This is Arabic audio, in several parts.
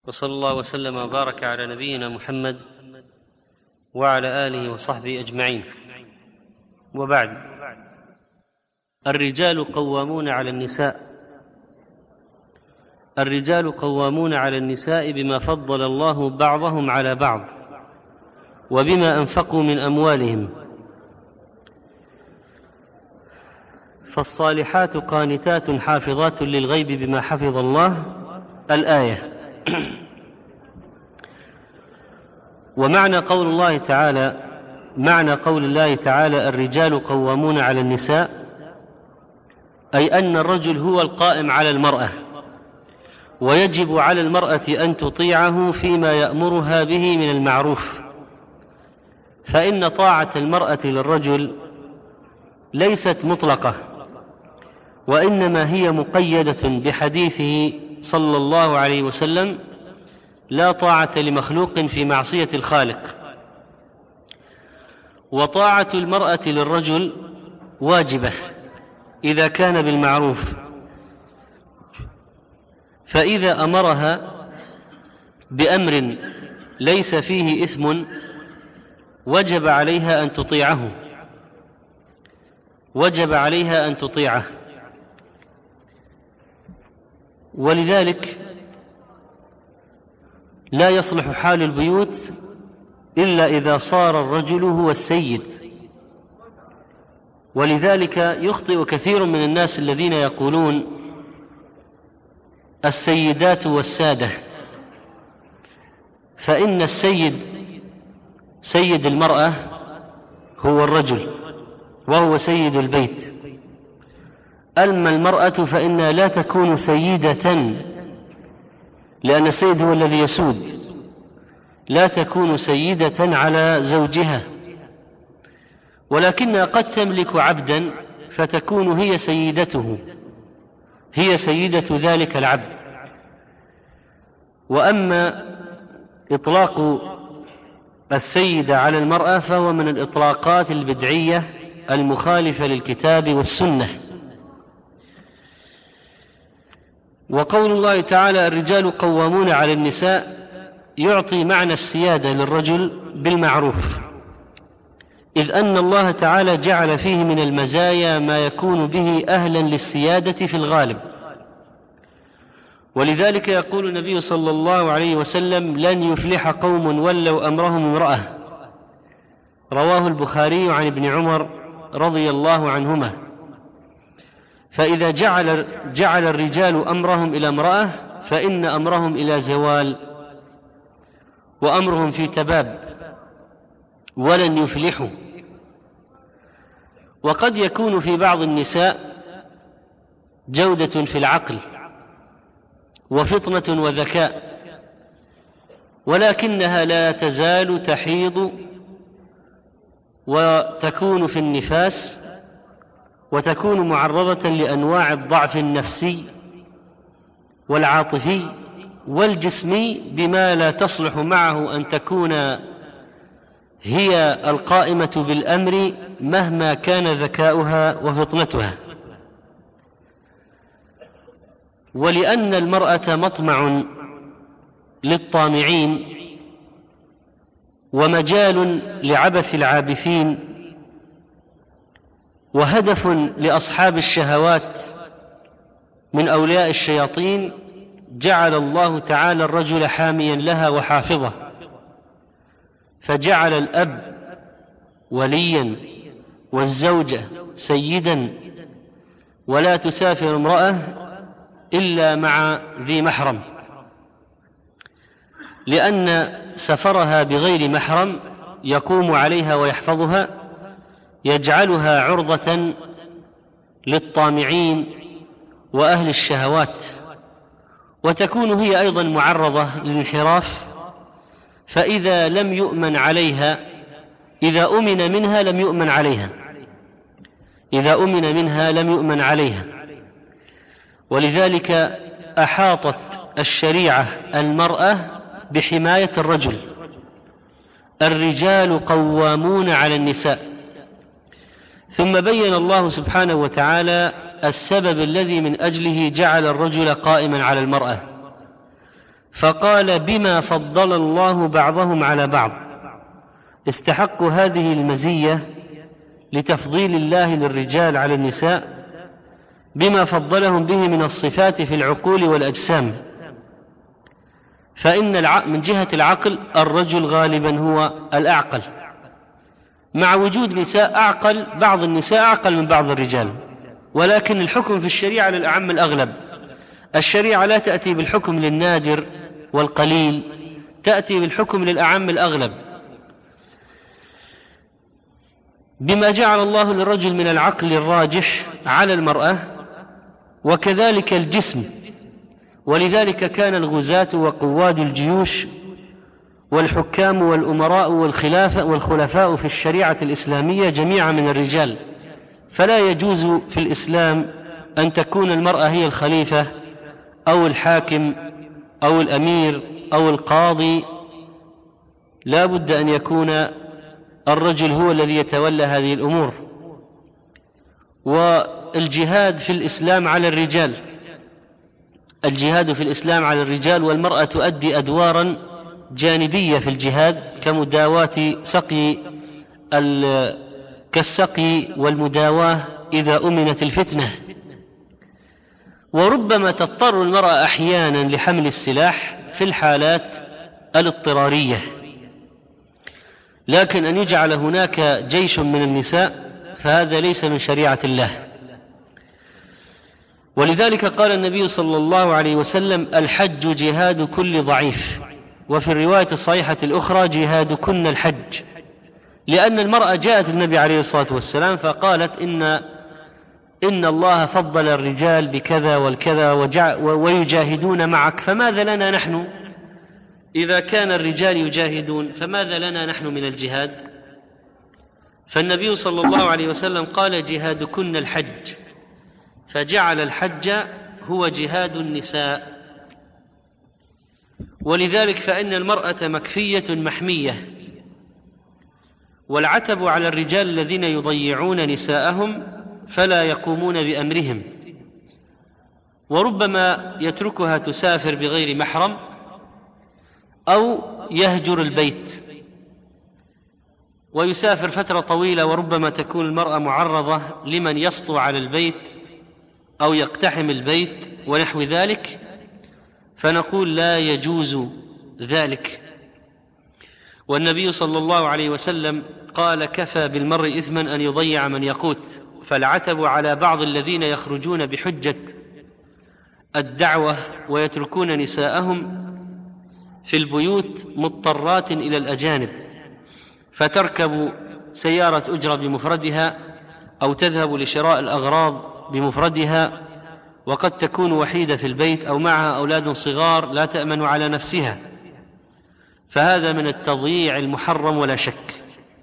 وصلى الله وسلم وبارك على نبينا محمد وعلى آله وصحبه أجمعين، وبعد. الرجال قوامون على النساء بما فضل الله بعضهم على بعض وبما أنفقوا من أموالهم، فالصالحات قانتات حافظات للغيب بما حفظ الله، الآية. ومعنى قول الله تعالى الرجال قوامون على النساء، أي أن الرجل هو القائم على المرأة، ويجب على المرأة أن تطيعه فيما يأمرها به من المعروف، فإن طاعة المرأة للرجل ليست مطلقة، وإنما هي مقيدة بحديثه صلى الله عليه وسلم: لا طاعة لمخلوق في معصية الخالق. وطاعة المرأة للرجل واجبة إذا كان بالمعروف، فإذا أمرها بأمر ليس فيه إثم وجب عليها أن تطيعه. ولذلك لا يصلح حال البيوت إلا إذا صار الرجل هو السيد. ولذلك يخطئ كثير من الناس الذين يقولون السيدات والسادة، فإن سيد المرأة هو الرجل، وهو سيد البيت. أما المرأة فإنها لا تكون سيدة، لأن السيد هو الذي يسود، لا تكون سيدة على زوجها، ولكنها قد تملك عبدا فتكون هي سيدته، هي سيدة ذلك العبد. وأما إطلاق السيدة على المرأة فهو من الإطلاقات البدعية المخالفة للكتاب والسنة. وقول الله تعالى الرجال قوامون على النساء يعطي معنى السيادة للرجل بالمعروف، إذ أن الله تعالى جعل فيه من المزايا ما يكون به أهلا للسيادة في الغالب. ولذلك يقول النبي صلى الله عليه وسلم: لن يفلح قوم ولوا أمرهم امرأة، رواه البخاري عن ابن عمر رضي الله عنهما. فإذا جعل الرجال أمرهم إلى امرأة فإن أمرهم إلى زوال، وأمرهم في تباب، ولن يفلحوا. وقد يكون في بعض النساء جودة في العقل وفطنة وذكاء، ولكنها لا تزال تحيض وتكون في النفاس، وتكون معرضة لأنواع الضعف النفسي والعاطفي والجسمي بما لا تصلح معه أن تكون هي القائمة بالأمر مهما كان ذكاؤها وفطنتها. ولأن المرأة مطمع للطامعين ومجال لعبث العابثين وهدف لأصحاب الشهوات من أولياء الشياطين، جعل الله تعالى الرجل حاميا لها وحافظه، فجعل الأب وليا والزوجة سيدا، ولا تسافر امرأة إلا مع ذي محرم، لأن سفرها بغير محرم يقوم عليها ويحفظها يجعلها عرضة للطامعين وأهل الشهوات، وتكون هي أيضا معرضة للانحراف. فإذا لم يؤمن عليها، إذا أمن منها لم يؤمن عليها. ولذلك أحاطت الشريعة المرأة بحماية الرجل. الرجال قوامون على النساء. ثم بين الله سبحانه وتعالى السبب الذي من أجله جعل الرجل قائما على المرأة، فقال: بما فضل الله بعضهم على بعض. استحقوا هذه المزية لتفضيل الله للرجال على النساء بما فضلهم به من الصفات في العقول والأجسام. فإن من جهة العقل الرجل غالبا هو الأعقل، مع وجود نساء أعقل، بعض النساء أعقل من بعض الرجال، ولكن الحكم في الشريعة للأعم الأغلب. الشريعة لا تأتي بالحكم للنادر والقليل، تأتي بالحكم للأعم الأغلب، بما جعل الله للرجل من العقل الراجح على المرأة، وكذلك الجسم. ولذلك كان الغزاة وقواد الجيوش والحكام والأمراء والخلفاء في الشريعة الإسلامية جميعا من الرجال، فلا يجوز في الإسلام أن تكون المرأة هي الخليفة أو الحاكم أو الأمير أو القاضي، لا بد أن يكون الرجل هو الذي يتولى هذه الأمور. والجهاد في الإسلام على الرجال، الجهاد في الإسلام على الرجال، والمرأة تؤدي أدوارا جانبية في الجهاد كمداواة كالسقي والمداواة إذا أمنت الفتنة. وربما تضطر المرأة أحيانا لحمل السلاح في الحالات الاضطرارية، لكن أن يجعل هناك جيش من النساء فهذا ليس من شريعة الله. ولذلك قال النبي صلى الله عليه وسلم: الحج جهاد كل ضعيف. وفي الرواية الصحيحة الأخرى: جهادكن الحج. لأن المرأة جاءت النبي عليه الصلاة والسلام فقالت: إن الله فضل الرجال بكذا والكذا ويجاهدون معك، فماذا لنا نحن؟ إذا كان الرجال يجاهدون فماذا لنا نحن من الجهاد؟ فالنبي صلى الله عليه وسلم قال: جهادكن الحج، فجعل الحج هو جهاد النساء. ولذلك فإن المرأة مكفية محمية، والعتب على الرجال الذين يضيعون نساءهم فلا يقومون بأمرهم، وربما يتركها تسافر بغير محرم أو يهجر البيت ويسافر فترة طويلة، وربما تكون المرأة معرضة لمن يسطو على البيت أو يقتحم البيت ونحو ذلك، فنقول لا يجوز ذلك. والنبي صلى الله عليه وسلم قال: كفى بالمرء إثما أن يضيع من يقوت. فالعتب على بعض الذين يخرجون بحجة الدعوة ويتركون نساءهم في البيوت مضطرات إلى الأجانب، فتركب سيارة أجرة بمفردها أو تذهب لشراء الأغراض بمفردها، وقد تكون وحيدة في البيت أو معها أولاد صغار لا تأمن على نفسها، فهذا من التضييع المحرم ولا شك.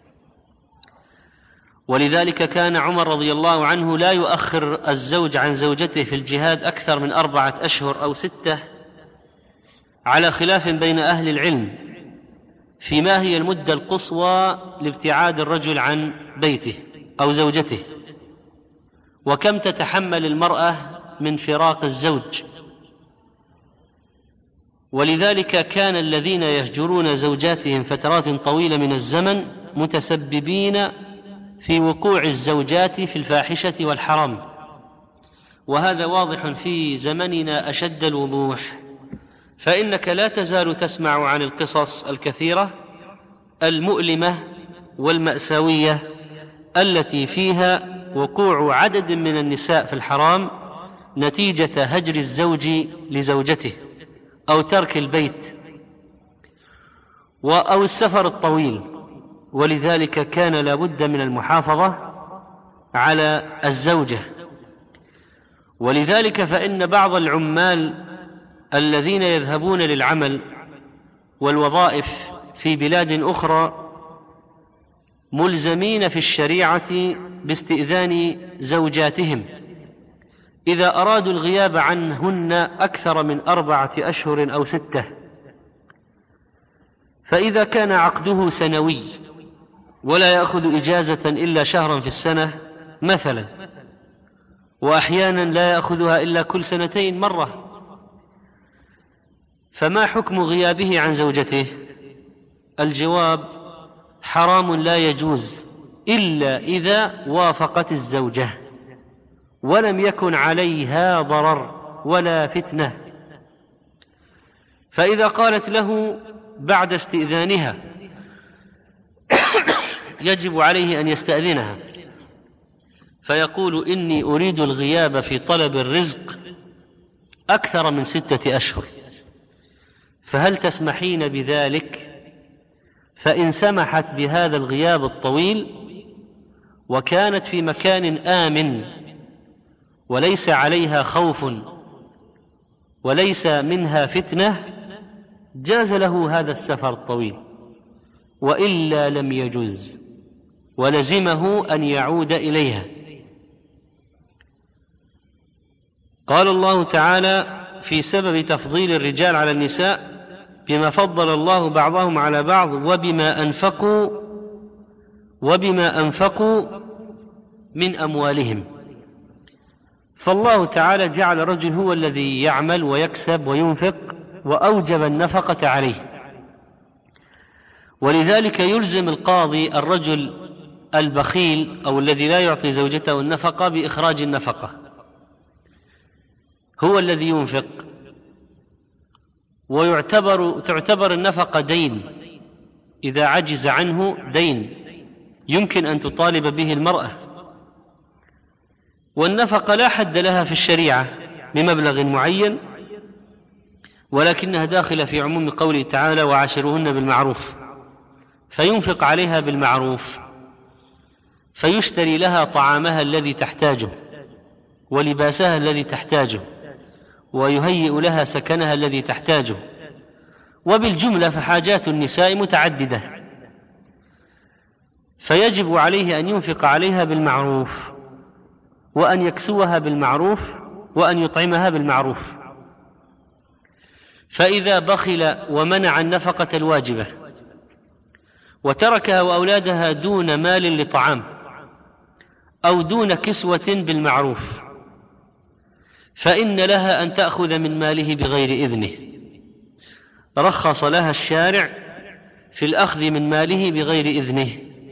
ولذلك كان عمر رضي الله عنه لا يؤخر الزوج عن زوجته في الجهاد أكثر من 4 أشهر أو 6، على خلاف بين أهل العلم فيما هي المدة القصوى لابتعاد الرجل عن بيته أو زوجته، وكم تتحمل المرأة من فراق الزوج. ولذلك كان الذين يهجرون زوجاتهم فترات طويلة من الزمن متسببين في وقوع الزوجات في الفاحشة والحرام، وهذا واضح في زمننا أشد الوضوح. فإنك لا تزال تسمع عن القصص الكثيرة المؤلمة والمأساوية التي فيها وقوع عدد من النساء في الحرام نتيجة هجر الزوج لزوجته أو ترك البيت أو السفر الطويل. ولذلك كان لا بد من المحافظة على الزوجة. ولذلك فإن بعض العمال الذين يذهبون للعمل والوظائف في بلاد أخرى ملزمين في الشريعة باستئذان زوجاتهم إذا أرادوا الغياب عنهن أكثر من 4 أشهر أو 6، فإذا كان عقده سنوي ولا يأخذ إجازة إلا شهرا في السنة مثلا، وأحيانا لا يأخذها إلا كل 2 مرة، فما حكم غيابه عن زوجته؟ الجواب: حرام لا يجوز إلا إذا وافقت الزوجة ولم يكن عليها ضرر ولا فتنة. فإذا قالت له بعد استئذانها يجب عليه أن يستأذنها، فيقول: إني أريد الغياب في طلب الرزق أكثر من 6 أشهر، فهل تسمحين بذلك؟ فإن سمحت بهذا الغياب الطويل وكانت في مكان آمن وليس عليها خوف وليس منها فتنة جاز له هذا السفر الطويل، وإلا لم يجوز ولزمه أن يعود إليها. قال الله تعالى في سبب تفضيل الرجال على النساء: بما فضل الله بعضهم على بعض وبما أنفقوا من أموالهم. فالله تعالى جعل الرجل هو الذي يعمل ويكسب وينفق وأوجب النفقة عليه، ولذلك يلزم القاضي الرجل البخيل أو الذي لا يعطي زوجته النفقة بإخراج النفقة، هو الذي ينفق، وتعتبر النفقة دين، إذا عجز عنه دين يمكن أن تطالب به المرأة. والنفقة لا حد لها في الشريعة بمبلغ معين، ولكنها داخلة في عموم قوله تعالى: وعاشروهن بالمعروف، فينفق عليها بالمعروف، فيشتري لها طعامها الذي تحتاجه ولباسها الذي تحتاجه ويهيئ لها سكنها الذي تحتاجه. وبالجملة فحاجات النساء متعددة، فيجب عليه أن ينفق عليها بالمعروف، وأن يكسوها بالمعروف، وأن يطعمها بالمعروف. فإذا بخل ومنع النفقة الواجبة وتركها وأولادها دون مال لطعام أو دون كسوة بالمعروف، فإن لها أن تأخذ من ماله بغير إذنه. رخص لها الشارع في الأخذ من ماله بغير إذنه،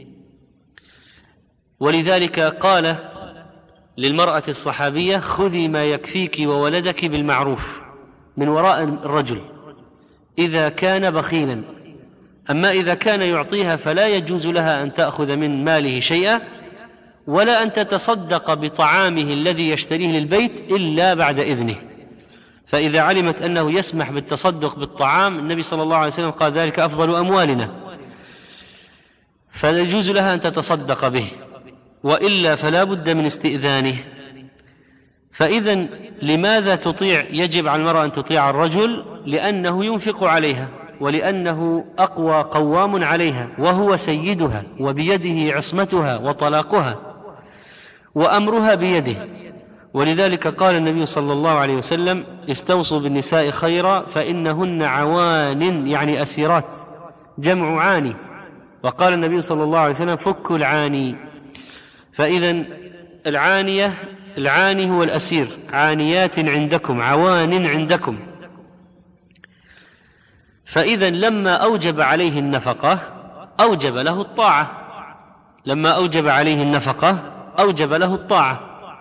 ولذلك قال للمرأة الصحابية: خذي ما يكفيك وولدك بالمعروف من وراء الرجل إذا كان بخيلا، أما إذا كان يعطيها فلا يجوز لها أن تأخذ من ماله شيئا، ولا أن تتصدق بطعامه الذي يشتريه للبيت إلا بعد إذنه. فإذا علمت أنه يسمح بالتصدق بالطعام، النبي صلى الله عليه وسلم قال: ذلك أفضل أموالنا، فلا يجوز لها أن تتصدق به، وإلا فلا بد من استئذانه. فإذا لماذا يجب على المرأة أن تطيع الرجل؟ لأنه ينفق عليها، ولأنه أقوى قوام عليها، وهو سيدها، وبيده عصمتها وطلاقها، وأمرها بيده. ولذلك قال النبي صلى الله عليه وسلم: استوصوا بالنساء خيرا فإنهن عوان، يعني أسيرات، جمع عاني. وقال النبي صلى الله عليه وسلم: فكوا العاني. فإذا العاني هو الأسير، عانيات عندكم، عوان عندكم. فإذا لما أوجب عليه النفقة أوجب له الطاعة، لما أوجب عليه النفقة أوجب له الطاعة.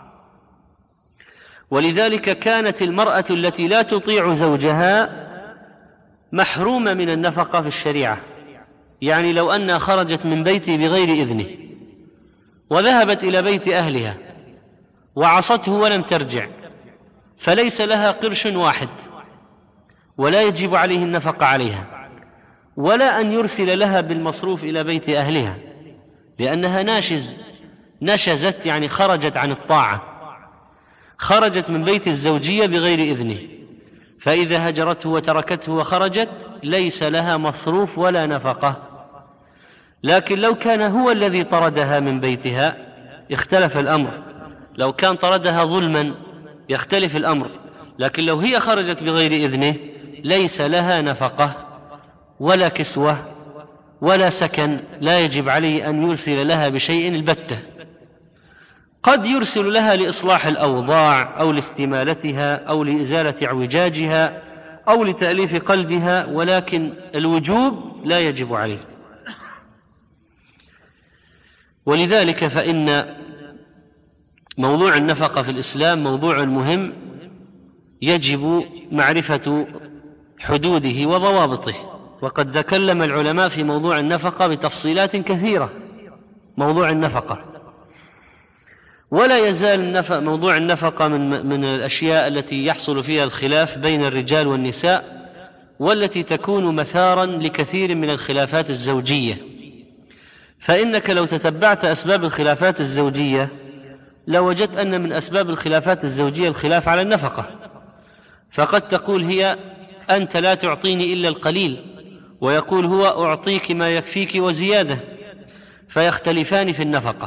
ولذلك كانت المرأة التي لا تطيع زوجها محرومة من النفقة في الشريعة. يعني لو أنها خرجت من بيته بغير إذنه وذهبت إلى بيت أهلها وعصته ولم ترجع، فليس لها قرش واحد، ولا يجب عليه النفقة عليها، ولا أن يرسل لها بالمصروف إلى بيت أهلها، لأنها نشزت، يعني خرجت عن الطاعة، خرجت من بيت الزوجية بغير إذنه. فإذا هجرته وتركته وخرجت ليس لها مصروف ولا نفقة. لكن لو كان هو الذي طردها من بيتها اختلف الأمر، لو كان طردها ظلما يختلف الأمر، لكن لو هي خرجت بغير إذنه ليس لها نفقة ولا كسوة ولا سكن، لا يجب عليه أن يرسل لها بشيء البتة. قد يرسل لها لإصلاح الأوضاع أو لاستمالتها أو لإزالة اعوجاجها أو لتأليف قلبها، ولكن الوجوب لا يجب عليه. ولذلك فإن موضوع النفقة في الإسلام موضوع مهم، يجب معرفة حدوده وضوابطه، وقد تكلم العلماء في موضوع النفقة بتفصيلات كثيرة. موضوع النفقة، ولا يزال موضوع النفقة من الأشياء التي يحصل فيها الخلاف بين الرجال والنساء، والتي تكون مثارا لكثير من الخلافات الزوجية. فإنك لو تتبعت أسباب الخلافات الزوجية لوجدت أن من أسباب الخلافات الزوجية الخلاف على النفقة. فقد تقول هي: أنت لا تعطيني إلا القليل، ويقول هو: أعطيك ما يكفيك وزيادة، فيختلفان في النفقة.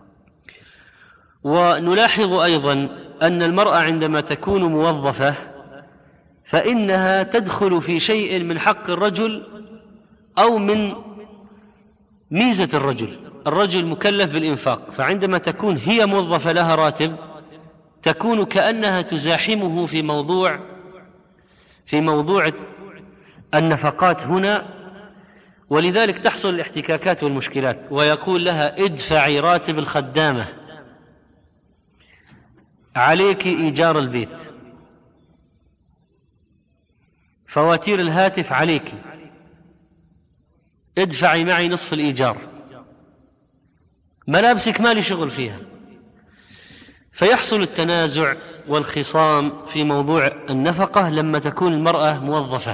ونلاحظ أيضا أن المرأة عندما تكون موظفة فإنها تدخل في شيء من حق الرجل أو من ميزة الرجل. الرجل مكلف بالإنفاق، فعندما تكون هي موظفة لها راتب تكون كأنها تزاحمه في موضوع النفقات هنا، ولذلك تحصل الاحتكاكات والمشكلات. ويقول لها: ادفعي راتب الخدامة، عليك إيجار البيت، فواتير الهاتف عليك، ادفعي معي نصف الإيجار، ملابسك مالي شغل فيها. فيحصل التنازع والخصام في موضوع النفقة لما تكون المرأة موظفة.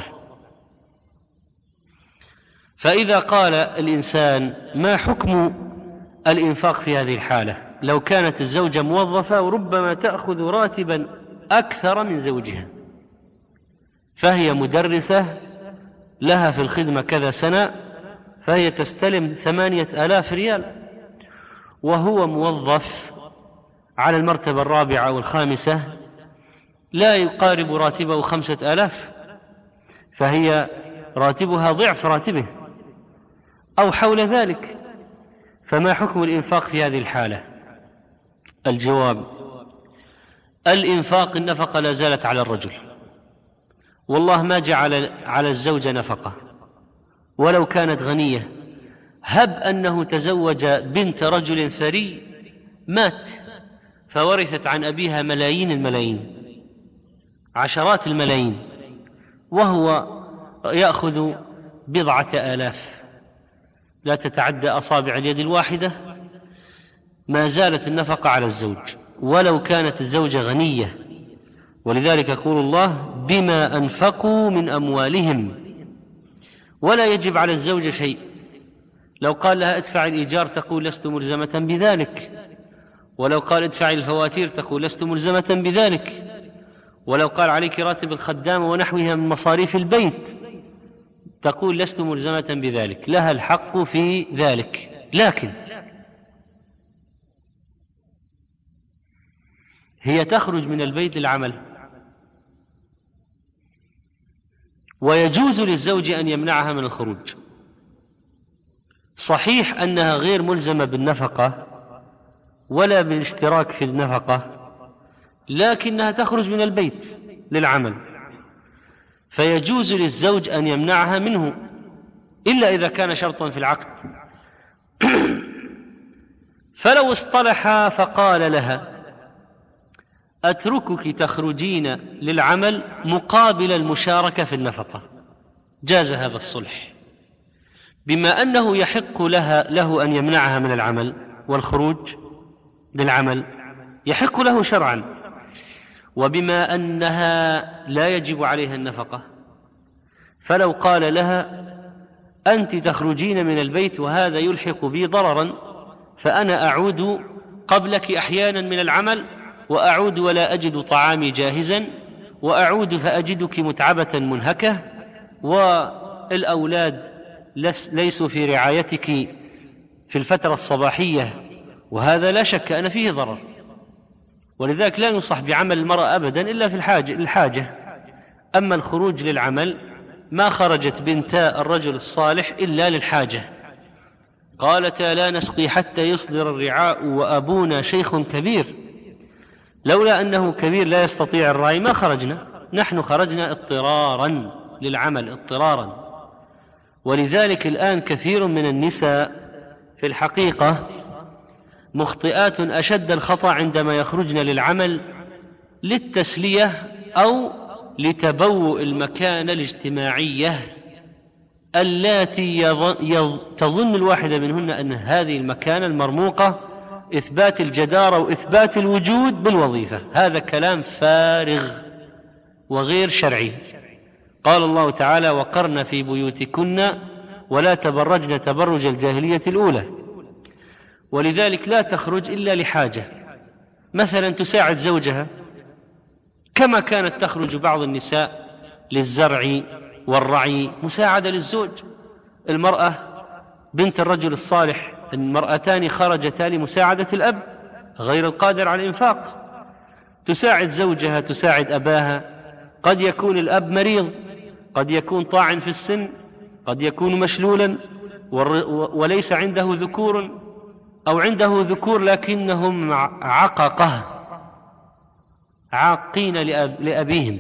فإذا قال الإنسان: ما حكم الإنفاق في هذه الحالة؟ لو كانت الزوجة موظفة وربما تأخذ راتبا أكثر من زوجها، فهي مدرسة لها في الخدمة كذا سنة، فهي تستلم 8,000 ريال، وهو موظف على المرتبة الرابعة والخامسة لا يقارب راتبه 5,000، فهي راتبها ضعف راتبه أو حول ذلك. فما حكم الإنفاق في هذه الحالة؟ الجواب: الإنفاق النفقة لا زالت على الرجل، والله ما جعل على الزوجة نفقة ولو كانت غنية. هب أنه تزوج بنت رجل ثري مات فورثت عن أبيها ملايين الملايين، عشرات الملايين، وهو يأخذ 10,000 لا تتعدى أصابع اليد الواحدة، ما زالت النفقة على الزوج ولو كانت الزوجة غنية. ولذلك يقول الله: بما أنفقوا من أموالهم. ولا يجب على الزوجة شيء. لو قال لها: ادفع الإيجار، تقول: لست ملزمة بذلك. ولو قال: ادفع الفواتير، تقول: لست ملزمة بذلك. ولو قال: عليك راتب الخدامة ونحوها من مصاريف البيت، تقول: لست ملزمة بذلك. لها الحق في ذلك، لكن هي تخرج من البيت للعمل، ويجوز للزوج أن يمنعها من الخروج. صحيح أنها غير ملزمة بالنفقة ولا بالاشتراك في النفقة، لكنها تخرج من البيت للعمل، فيجوز للزوج أن يمنعها منه إلا إذا كان شرطا في العقد. فلو اصطلحا فقال لها: أتركك تخرجين للعمل مقابل المشاركة في النفقة، جاز هذا الصلح، بما أنه يحق له أن يمنعها من العمل والخروج للعمل، يحق له شرعا، وبما أنها لا يجب عليها النفقة. فلو قال لها: أنت تخرجين من البيت وهذا يلحق بي ضررا، فأنا أعود قبلك أحيانا من العمل، وأعود ولا أجد طعامي جاهزا، وأعود فأجدك متعبة منهكة، والأولاد ليسوا في رعايتك في الفترة الصباحية، وهذا لا شك أن فيه ضرر. ولذلك لا ينصح بعمل المرأة أبدا إلا في الحاجة. أما الخروج للعمل ما خرجت بنتا الرجل الصالح إلا للحاجة. قالتا: لا نسقي حتى يصدر الرعاء وأبونا شيخ كبير. لولا أنه كبير لا يستطيع الرعي ما خرجنا، نحن خرجنا اضطرارا للعمل اضطرارا. ولذلك الآن كثير من النساء في الحقيقة مخطئات أشد الخطأ عندما يخرجن للعمل للتسلية أو لتبوء المكانة الاجتماعية التي تظن الواحدة منهن أن هذه المكانة المرموقة إثبات الجدارة وإثبات الوجود بالوظيفة. هذا كلام فارغ وغير شرعي. قال الله تعالى: وقرن في بيوتكن ولا تبرجن تبرج الجاهلية الأولى. ولذلك لا تخرج إلا لحاجة، مثلا تساعد زوجها، كما كانت تخرج بعض النساء للزرع والرعي مساعدة للزوج. المرأة بنت الرجل الصالح، المرأتان خرجتا لمساعدة الأب غير القادر على الإنفاق، تساعد زوجها، تساعد أباها. قد يكون الأب مريض، قد يكون طاعن في السن، قد يكون مشلولا وليس عنده ذكور، أو عنده ذكور لكنهم عققة عاقين لأبيهم.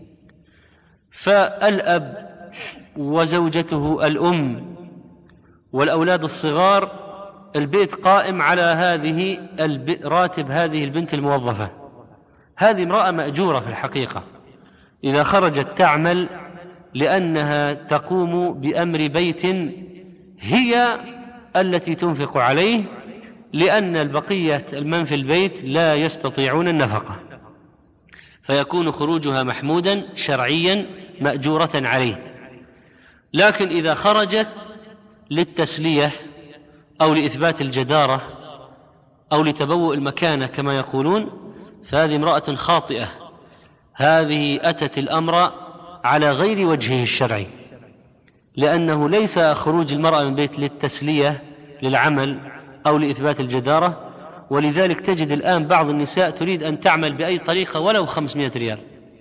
فالأب وزوجته الأم والأولاد الصغار، البيت قائم على هذه راتب هذه البنت الموظفة. هذه امرأة مأجورة في الحقيقة، إذا خرجت تعمل لأنها تقوم بأمر بيت هي التي تنفق عليه، لأن البقية المن في البيت لا يستطيعون النفقة، فيكون خروجها محمودا شرعيا مأجورة عليه. لكن إذا خرجت للتسلية أو لإثبات الجدارة أو لتبوء المكانة كما يقولون، فهذه امرأة خاطئة. هذه أتت الأمر على غير وجهه الشرعي، لأنه ليس خروج المرأة من البيت للتسلية للعمل أو لإثبات الجدارة. ولذلك تجد الآن بعض النساء تريد أن تعمل بأي طريقة ولو 500 ريال،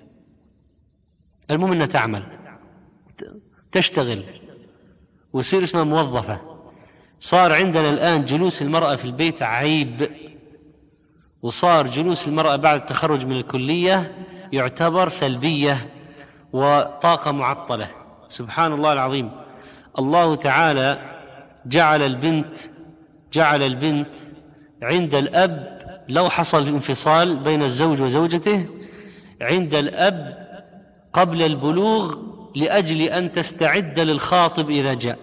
المهم أنها تعمل تشتغل ويصير اسمها موظفة. صار عندنا الآن جلوس المرأة في البيت عيب، وصار جلوس المرأة بعد التخرج من الكلية يعتبر سلبية وطاقة معطلة. سبحان الله العظيم. الله تعالى جعل البنت عند الأب، لو حصل انفصال بين الزوج وزوجته، عند الأب قبل البلوغ لأجل أن تستعد للخاطب إذا جاء.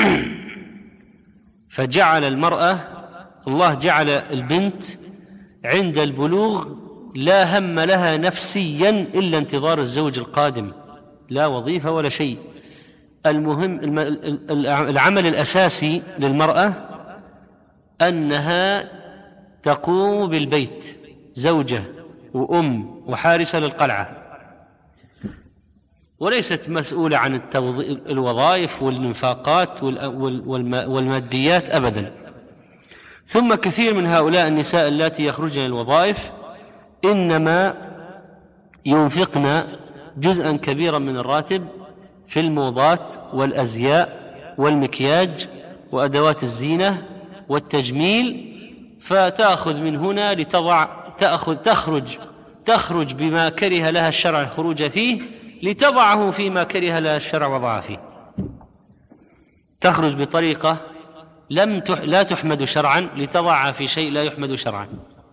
فجعل المرأة، الله جعل البنت عند البلوغ لا هم لها نفسيا إلا انتظار الزوج القادم، لا وظيفة ولا شيء. المهم العمل الأساسي للمرأة أنها تقوم بالبيت، زوجة وأم وحارسة للقلعة، وليست مسؤولة عن الوظائف والنفاقات والماديات أبدا. ثم كثير من هؤلاء النساء اللاتي يخرجن الوظائف إنما ينفقن جزءا كبيرا من الراتب في الموضات والأزياء والمكياج وأدوات الزينة والتجميل، فتأخذ من هنا تخرج بما كره لها الشرع الخروج فيه لتضعه فيما كره لها الشرع وضعه فيه. تخرج بطريقة لا تحمد شرعا لتضعها في شيء لا يحمد شرعا.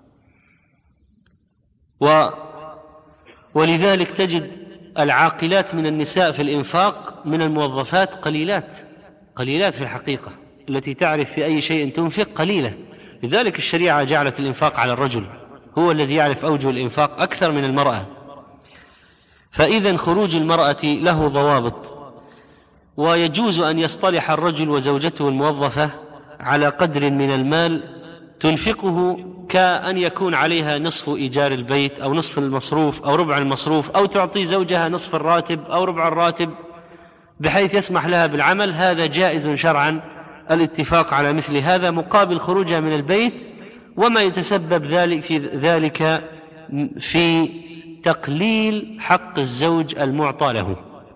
ولذلك تجد العاقلات من النساء في الإنفاق من الموظفات قليلات في الحقيقة، التي تعرف في أي شيء تنفق قليلة. لذلك الشريعة جعلت الإنفاق على الرجل، هو الذي يعرف أوجه الإنفاق أكثر من المرأة. فإذا خروج المرأة له ضوابط، ويجوز أن يصطلح الرجل وزوجته الموظفة على قدر من المال تنفقه، كأن يكون عليها نصف إيجار البيت أو نصف المصروف أو ربع المصروف، أو تعطي زوجها نصف الراتب أو ربع الراتب بحيث يسمح لها بالعمل. هذا جائز شرعا الاتفاق على مثل هذا مقابل خروجها من البيت، وما يتسبب ذلك في تقليل حق الزوج المعطى له.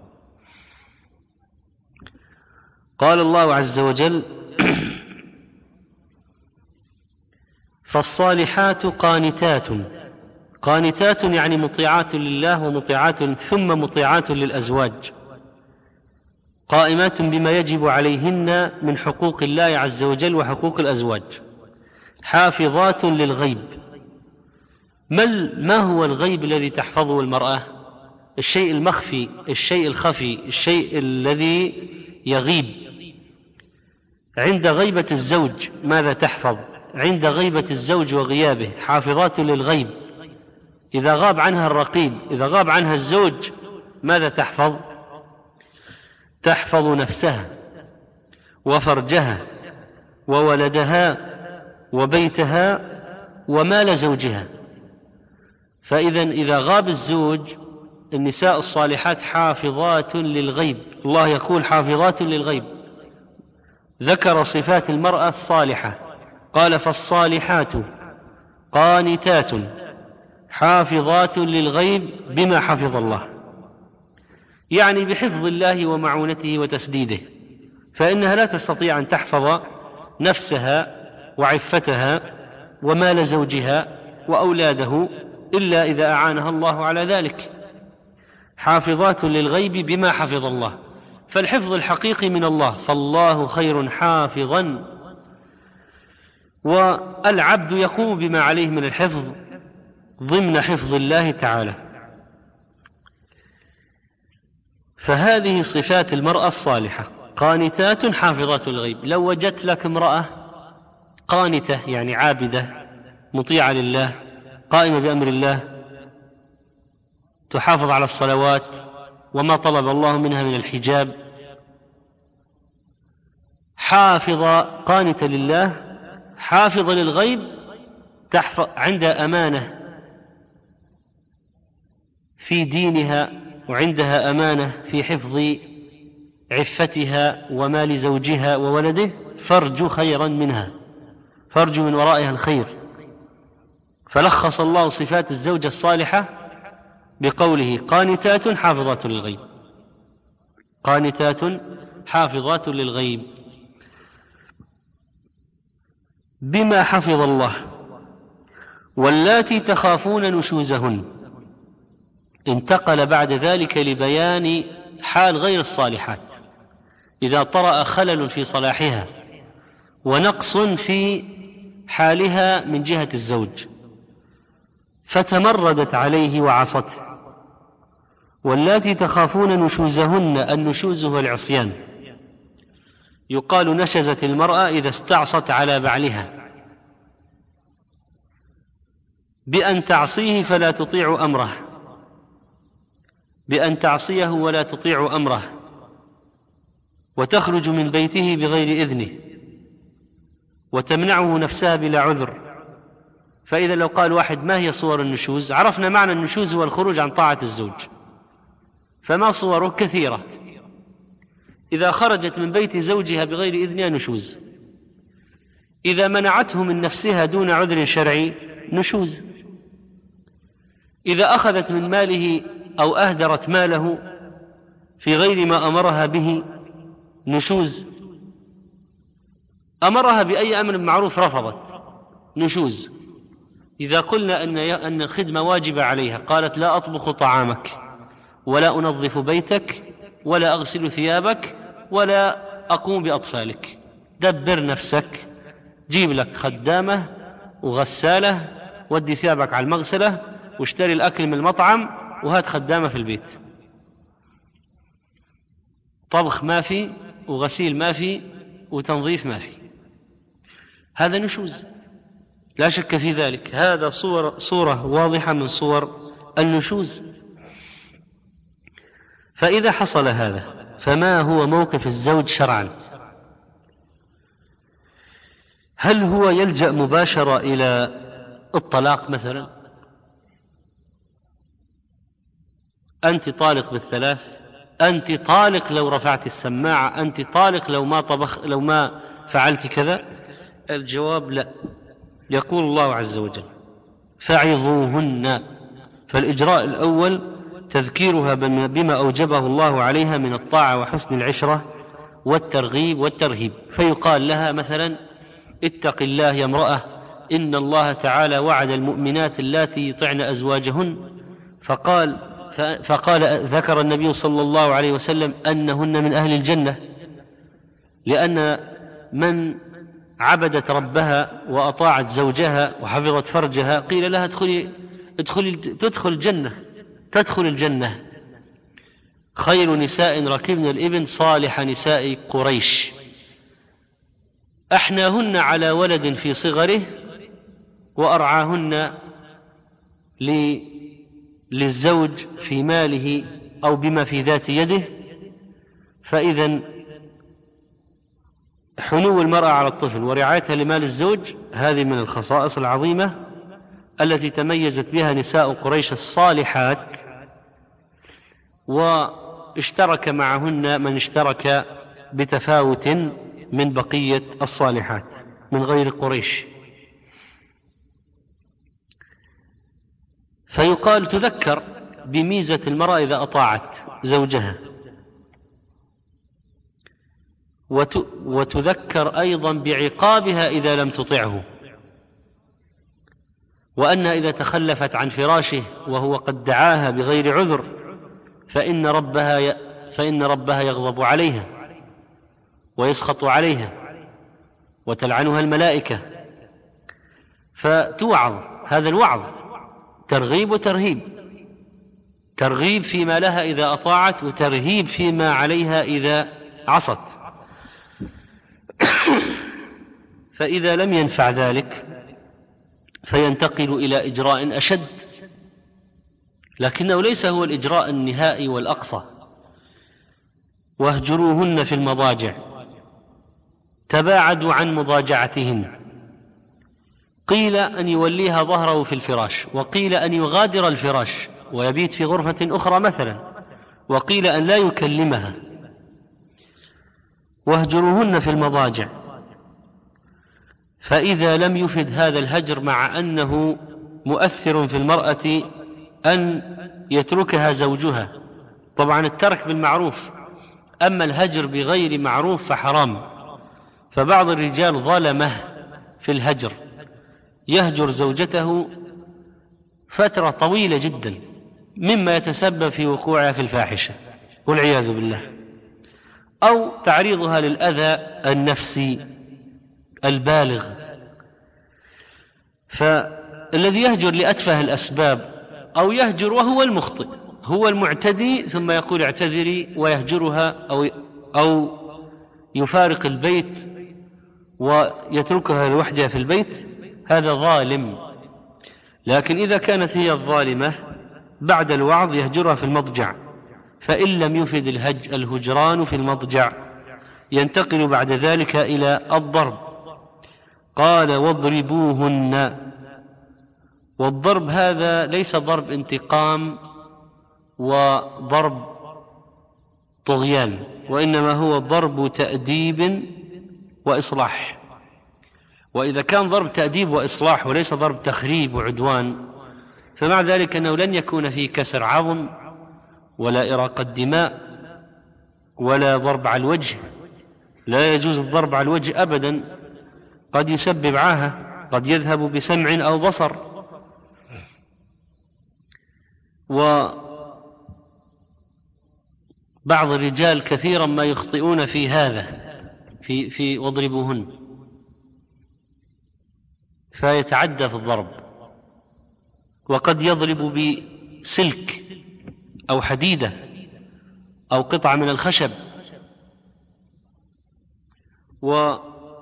قال الله عز وجل: فالصالحات قانتات يعني مطيعات لله ومطيعات ثم مطيعات للأزواج، قائمات بما يجب عليهن من حقوق الله عز وجل وحقوق الأزواج، حافظات للغيب. ما هو الغيب الذي تحفظه المرأة؟ الشيء المخفي، الشيء الخفي، الشيء الذي يغيب. عند غيبة الزوج ماذا تحفظ؟ عند غيبة الزوج وغيابه حافظات للغيب. إذا غاب عنها الرقيب، إذا غاب عنها الزوج ماذا تحفظ؟ تحفظ نفسها وفرجها وولدها وبيتها ومال زوجها. فإذا إذا غاب الزوج النساء الصالحات حافظات للغيب. الله يقول حافظات للغيب، ذكر صفات المرأة الصالحة قال فالصالحات قانتات حافظات للغيب بما حفظ الله، يعني بحفظ الله ومعونته وتسديده، فإنها لا تستطيع أن تحفظ نفسها وعفتها ومال زوجها وأولاده إلا إذا أعانها الله على ذلك. حافظات للغيب بما حفظ الله، فالحفظ الحقيقي من الله، فالله خير حافظا، والعبد يقوم بما عليه من الحفظ ضمن حفظ الله تعالى. فهذه صفات المرأة الصالحة، قانتات حافظات الغيب. لو وجدت لك امرأة قانتة يعني عابدة مطيعة لله قائمة بأمر الله تحافظ على الصلوات وما طلب الله منها من الحجاب، حافظة قانتة لله حافظة للغيب، تحفظ عندها أمانة في دينها وعندها أمانة في حفظ عفتها ومال زوجها وولده، فرج خيرا منها، فرج من ورائها الخير. فلخص الله صفات الزوجة الصالحة بقوله قانتات حافظات للغيب، قانتات حافظات للغيب بما حفظ الله. واللاتي تخافون نشوزهن، انتقل بعد ذلك لبيان حال غير الصالحات إذا طرأ خلل في صلاحها ونقص في حالها من جهة الزوج فتمردت عليه وعصته. واللاتي تخافون نشوزهن، النشوز هو العصيان، يقال نشزت المرأة إذا استعصت على بعلها بأن تعصيه فلا تطيع أمره، بأن تعصيه ولا تطيع أمره، وتخرج من بيته بغير إذنه وتمنعه نفسها بلا عذر. فإذا لو قال واحد ما هي صور النشوز، عرفنا معنى النشوز هو الخروج عن طاعة الزوج، فما صوره كثيرة. إذا خرجت من بيت زوجها بغير إذنها نشوز، إذا منعته من نفسها دون عذر شرعي نشوز، إذا أخذت من ماله أو أهدرت ماله في غير ما أمرها به نشوز، أمرها بأي أمر معروف رفضت نشوز. إذا قلنا أن الخدمة واجبة عليها قالت لا أطبخ طعامك ولا أنظف بيتك ولا أغسل ثيابك ولا أقوم بأطفالك، دبر نفسك، جيب لك خدامة وغسالة، ودي ثيابك على المغسلة واشتري الأكل من المطعم وهات خدامة في البيت. طبخ ما في وغسيل ما في وتنظيف ما في، هذا نشوز لا شك في ذلك. هذا صورة واضحة من صور النشوز. فإذا حصل هذا فما هو موقف الزوج شرعا؟ هل هو يلجأ مباشرة إلى الطلاق مثلا؟ أنت طالق بالثلاث، أنت طالق لو رفعت السماعة، أنت طالق لو ما فعلت كذا. الجواب لا. يقول الله عز وجل فعظوهن، فالإجراء الأول تذكيرها بما أوجبه الله عليها من الطاعة وحسن العشرة والترغيب والترهيب، فيقال لها مثلا اتق الله يا امرأة إن الله تعالى وعد المؤمنات اللاتي يطعن أزواجهن فقال ذكر النبي صلى الله عليه وسلم أنهن من أهل الجنة، لأن من عبدت ربها وأطاعت زوجها وحفظت فرجها قيل لها تدخل الجنة. خير نساء ركبن الإبل صالح نساء قريش، أحناهن على ولد في صغره وأرعاهن للزوج في ماله أو بما في ذات يده. فإذا حنو المرأة على الطفل ورعايتها لمال الزوج هذه من الخصائص العظيمة التي تميزت بها نساء قريش الصالحات، واشترك معهن من اشترك بتفاوت من بقية الصالحات من غير قريش. فيقال تذكر بميزة المرأة إذا أطاعت زوجها، وتذكر أيضا بعقابها إذا لم تطعه، وأن إذا تخلفت عن فراشه وهو قد دعاها بغير عذر فإن ربها يغضب عليها ويسخط عليها وتلعنها الملائكة. فتوعظ، هذا الوعظ ترغيب وترهيب، ترغيب فيما لها إذا أطاعت وترهيب فيما عليها إذا عصت. فإذا لم ينفع ذلك فينتقل إلى إجراء أشد، لكنه ليس هو الإجراء النهائي والأقصى. واهجروهن في المضاجع، تباعدوا عن مضاجعتهن. قيل أن يوليها ظهره في الفراش، وقيل أن يغادر الفراش ويبيت في غرفة أخرى مثلا، وقيل أن لا يكلمها. واهجروهن في المضاجع. فإذا لم يفد هذا الهجر، مع أنه مؤثر في المرأة أن يتركها زوجها، طبعا الترك بالمعروف، أما الهجر بغير معروف فحرام. فبعض الرجال ظلمه في الهجر، يهجر زوجته فترة طويلة جدا مما يتسبب في وقوعها في الفاحشة والعياذ بالله، أو تعريضها للأذى النفسي البالغ. فالذي يهجر لأتفه الأسباب، أو يهجر وهو المخطئ، هو المعتدي ثم يقول اعتذري ويهجرها، أو يفارق البيت ويتركها لوحدها في البيت، هذا ظالم. لكن إذا كانت هي الظالمة بعد الوعظ يهجرها في المضجع، فإن لم يفد الهجران في المضجع ينتقل بعد ذلك إلى الضرب. قال واضربوهن. والضرب هذا ليس ضرب انتقام وضرب طغيان، وإنما هو ضرب تأديب وإصلاح. وإذا كان ضرب تأديب وإصلاح وليس ضرب تخريب وعدوان، فمع ذلك أنه لن يكون فيه كسر عظم ولا إراقة دماء ولا ضرب على الوجه. لا يجوز الضرب على الوجه أبدا، قد يسبب عاهة، قد يذهب بسمع أو بصر. وبعض الرجال كثيرا ما يخطئون في هذا، في واضربوهن، فيتعدى في الضرب، وقد يضرب بسلك أو حديدة أو قطعة من الخشب، وقد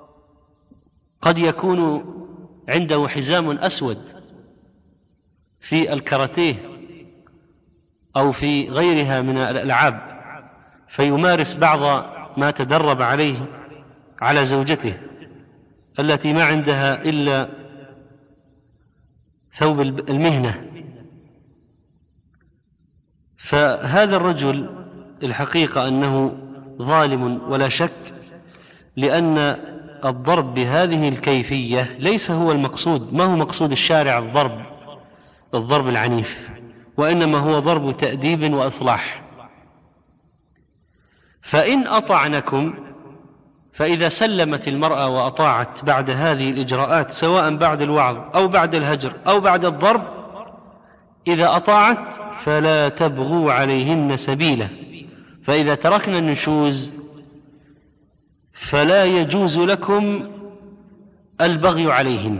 يكون عنده حزام أسود في الكاراتيه أو في غيرها من الألعاب، فيمارس بعض ما تدرب عليه على زوجته التي ما عندها إلا ثوب المهنة. فهذا الرجل الحقيقة أنه ظالم ولا شك، لأن الضرب بهذه الكيفية ليس هو المقصود، ما هو مقصود الشارع الضرب العنيف، وإنما هو ضرب تأديب وإصلاح. فإن أطعنكم فإذا سلمت المرأة وأطاعت بعد هذه الإجراءات سواء بعد الوعظ أو بعد الهجر أو بعد الضرب، إذا أطاعت فلا تبغوا عليهن سبيلا. فإذا تركنا النشوز فلا يجوز لكم البغي عليهن،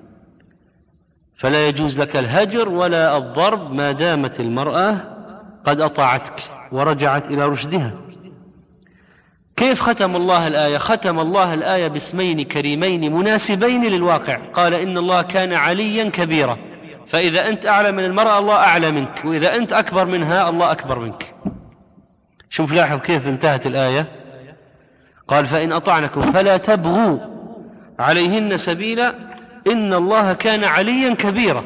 فلا يجوز لك الهجر ولا الضرب ما دامت المرأة قد أطاعتك ورجعت إلى رشدها. كيف ختم الله الآية؟ ختم الله الآية باسمين كريمين مناسبين للواقع، قال إن الله كان عليا كبيرا، فإذا أنت أعلى من المرأة الله أعلى منك، وإذا أنت أكبر منها الله أكبر منك. شوف لاحظ كيف انتهت الآية، قال فإن أطعنكم فلا تبغوا عليهن سبيلا إن الله كان عليا كبيرا.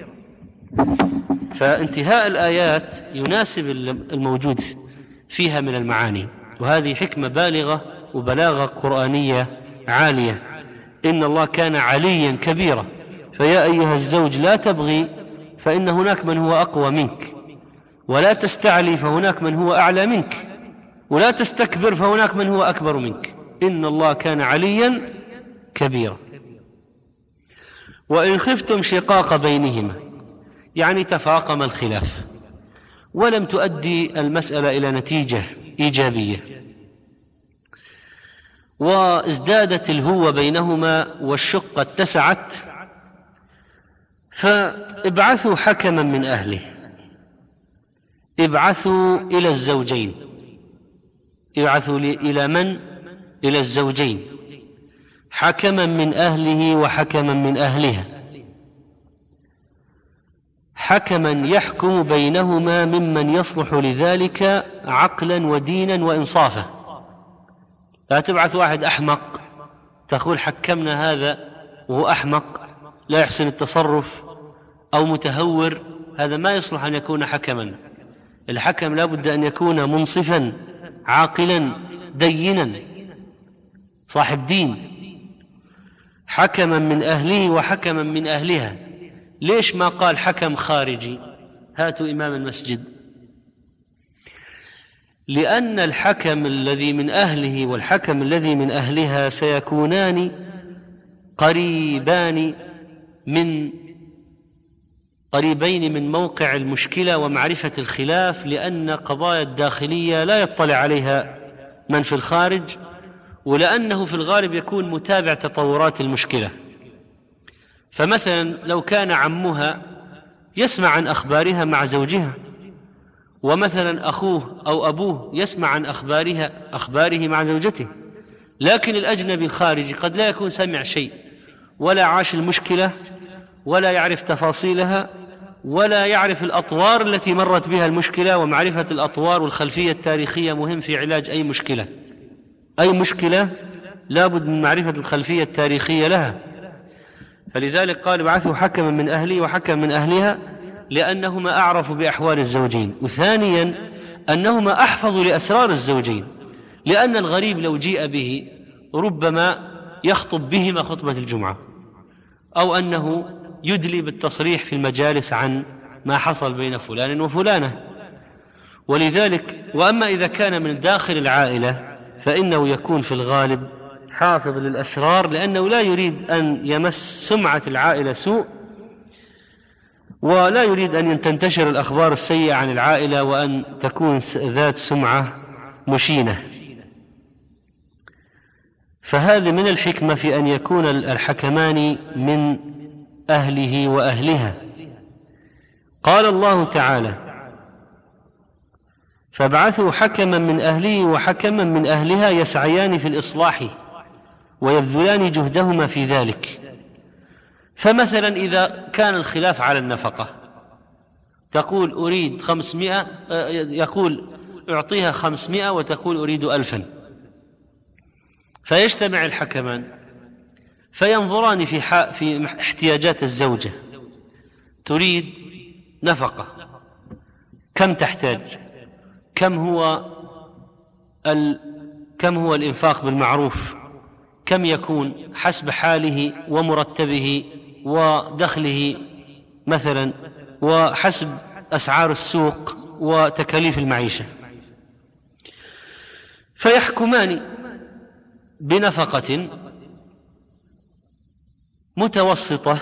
فانتهاء الآيات يناسب الموجود فيها من المعاني، وهذه حكمة بالغة وبلاغة قرآنية عالية. إن الله كان عليا كبيرا، فيا أيها الزوج لا تبغي فإن هناك من هو أقوى منك، ولا تستعلي فهناك من هو أعلى منك، ولا تستكبر فهناك من هو أكبر منك. إن الله كان عليا كبيرا. وإن خفتم شقاق بينهما، يعني تفاقم الخلاف ولم تؤدي المسألة إلى نتيجة إيجابية وازدادت الهوة بينهما والشقة اتسعت، فابعثوا حكما من أهله. ابعثوا إلى الزوجين، ابعثوا إلى من؟ إلى الزوجين، حكما من أهله وحكما من أهلها، حكما يحكم بينهما ممن يصلح لذلك عقلا ودينا وإنصافا. لا تبعث واحد أحمق تقول حكمنا هذا وهو أحمق لا يحسن التصرف أو متهور، هذا ما يصلح أن يكون حكما. الحكم لا بد أن يكون منصفا عاقلا دينا صاحب دين. حكما من أهله وحكما من أهلها. ليش ما قال حكم خارجي؟ هاتوا إمام المسجد. لأن الحكم الذي من أهله والحكم الذي من أهلها سيكونان قريبين من موقع المشكلة ومعرفة الخلاف، لأن قضايا الداخلية لا يطلع عليها من في الخارج، ولأنه في الغالب يكون متابع تطورات المشكلة. فمثلا لو كان عمها يسمع عن أخبارها مع زوجها، ومثلا أخوه أو أبوه يسمع عن أخباره مع زوجته، لكن الأجنبي الخارجي قد لا يكون سمع شيء ولا عاش المشكلة ولا يعرف تفاصيلها ولا يعرف الأطوار التي مرت بها المشكلة. ومعرفة الأطوار والخلفية التاريخية مهم في علاج أي مشكلة. أي مشكلة لابد من معرفة الخلفية التاريخية لها. فلذلك قال ابعثوا حكما من أهلي وحكما من أهلها، لأنهما أعرف بأحوال الزوجين، وثانيا أنهما أحفظ لأسرار الزوجين، لأن الغريب لو جيء به ربما يخطب بهما خطبة الجمعة، أو أنه يدلي بالتصريح في المجالس عن ما حصل بين فلان وفلانة. ولذلك وأما إذا كان من داخل العائلة فإنه يكون في الغالب حافظ للأسرار، لأنه لا يريد أن يمس سمعة العائلة سوء، ولا يريد أن تنتشر الأخبار السيئة عن العائلة وأن تكون ذات سمعة مشينة. فهذا من الحكمة في أن يكون الحكمان من أهله وأهلها. قال الله تعالى فابعثوا حكما من أهله وحكما من أهلها يسعيان في الإصلاح ويبذلان جهدهما في ذلك. فمثلا إذا كان الخلاف على النفقة، تقول أريد 500، يقول أعطيها 500 وتقول أريد 1000، فيجتمع الحكمان فينظران في احتياجات الزوجة. تريد نفقة، كم تحتاج، كم هو الإنفاق بالمعروف، كم يكون حسب حاله ومرتبه ودخله مثلا، وحسب أسعار السوق وتكاليف المعيشة. فيحكمان بنفقة متوسطة.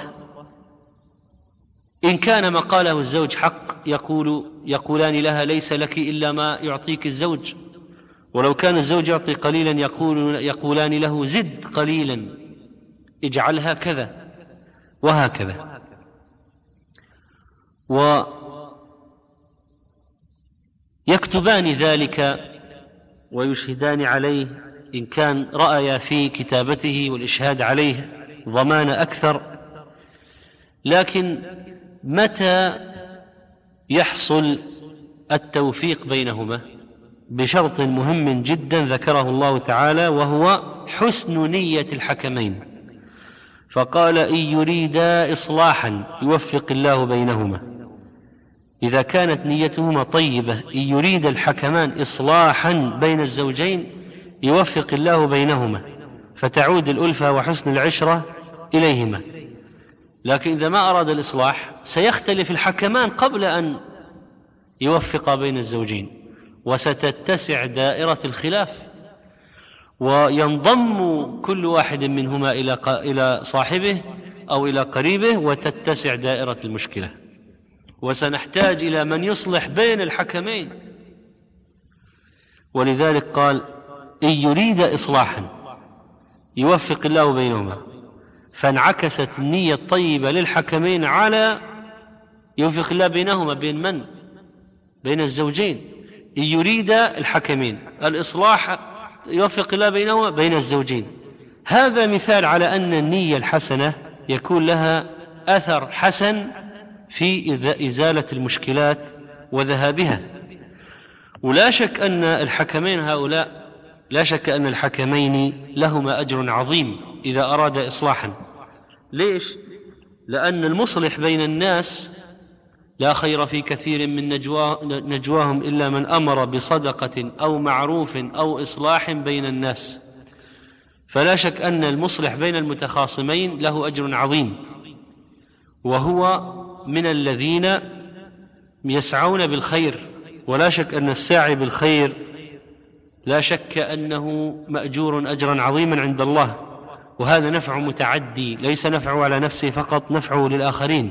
إن كان ما قاله الزوج حق يقولان لها ليس لك إلا ما يعطيك الزوج، ولو كان الزوج يعطي قليلا يقولان له زد قليلا، اجعلها كذا، وهكذا. ويكتبان ذلك ويشهدان عليه إن كان رأيا في كتابته والإشهاد عليه ضمان أكثر. لكن متى يحصل التوفيق بينهما؟ بشرط مهم جدا ذكره الله تعالى، وهو حسن نية الحكمين، فقال إن يريدا إصلاحا يوفق الله بينهما. إذا كانت نيتهما طيبة، إن يريد الحكمان إصلاحا بين الزوجين يوفق الله بينهما، فتعود الألفة وحسن العشرة إليهما. لكن إذا ما أراد الإصلاح سيختلف الحكمان قبل أن يوفق بين الزوجين، وستتسع دائرة الخلاف، وينضم كل واحد منهما إلى صاحبه أو إلى قريبه، وتتسع دائرة المشكلة، وسنحتاج إلى من يصلح بين الحكمين. ولذلك قال إن يريد إصلاحا يوفق الله بينهما، فانعكست النية الطيبة للحكمين على يوفق الله بينهما. بين من؟ بين الزوجين. إن يريد الحكمين الإصلاح يوفق الله بينهما بين الزوجين. هذا مثال على أن النية الحسنة يكون لها أثر حسن في إزالة المشكلات وذهابها. ولا شك أن الحكمين هؤلاء، لا شك أن الحكمين لهما أجر عظيم إذا أراد إصلاحا. ليش؟ لأن المصلح بين الناس لا خير في كثير من نجواهم إلا من أمر بصدقة أو معروف أو إصلاح بين الناس. فلا شك أن المصلح بين المتخاصمين له أجر عظيم، وهو من الذين يسعون بالخير. ولا شك أن الساعي بالخير لا شك أنه مأجور أجرا عظيما عند الله، وهذا نفع متعدي، ليس نفعه على نفسه فقط، نفعه للآخرين.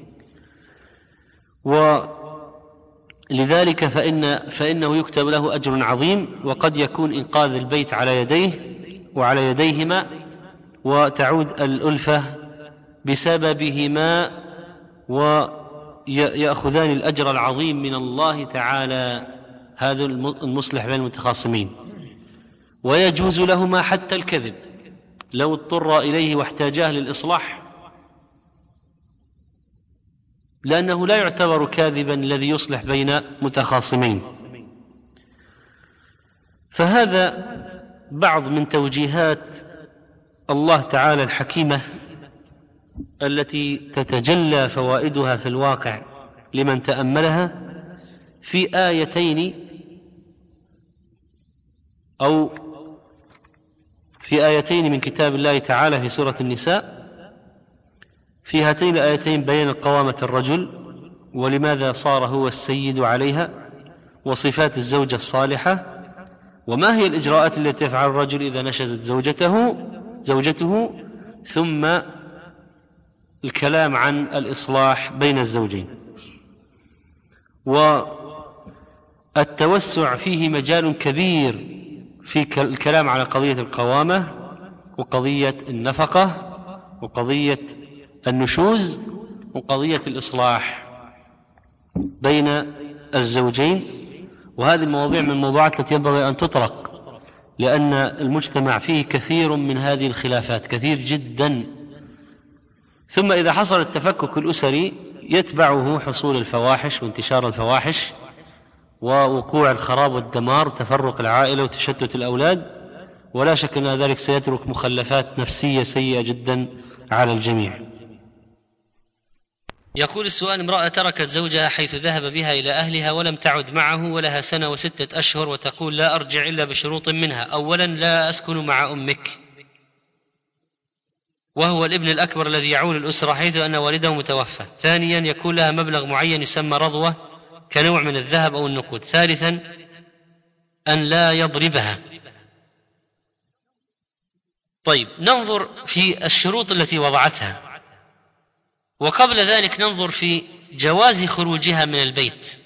ولذلك فإنه يكتب له أجر عظيم، وقد يكون إنقاذ البيت على يديه وعلى يديهما، وتعود الألفة بسببهما، ويأخذان الأجر العظيم من الله تعالى، هذا المصلح بين المتخاصمين. ويجوز لهما حتى الكذب لو اضطر إليه واحتاجاه للإصلاح، لأنه لا يعتبر كاذبا الذي يصلح بين متخاصمين. فهذا بعض من توجيهات الله تعالى الحكيمة التي تتجلى فوائدها في الواقع لمن تأملها في آيتين من كتاب الله تعالى في سورة النساء. في هاتين الآيتين بيان قوامة الرجل ولماذا صار هو السيد عليها، وصفات الزوجة الصالحة، وما هي الإجراءات التي يفعل الرجل إذا نشزت زوجته، ثم الكلام عن الإصلاح بين الزوجين. والتوسع فيه مجال كبير في الكلام على قضية القوامة وقضية النفقة وقضية النشوز وقضية الإصلاح بين الزوجين. وهذه المواضيع من الموضوعات التي ينبغي أن تطرق، لأن المجتمع فيه كثير من هذه الخلافات، كثير جدا. ثم إذا حصل التفكك الأسري يتبعه حصول الفواحش وانتشار الفواحش ووقوع الخراب والدمار وتفرق العائلة وتشتت الأولاد، ولا شك أن ذلك سيترك مخلفات نفسية سيئة جدا على الجميع. يقول السؤال: امرأة تركت زوجها حيث ذهب بها إلى أهلها ولم تعد معه ولها 1 و6 أشهر، وتقول لا أرجع إلا بشروط منها: أولا لا أسكن مع أمك، وهو الابن الأكبر الذي يعول الأسرة حيث أن والده متوفى. ثانيا يكون لها مبلغ معين يسمى رضوة كنوع من الذهب أو النقود. ثالثا أن لا يضربها. طيب، ننظر في الشروط التي وضعتها، وقبل ذلك ننظر في جواز خروجها من البيت.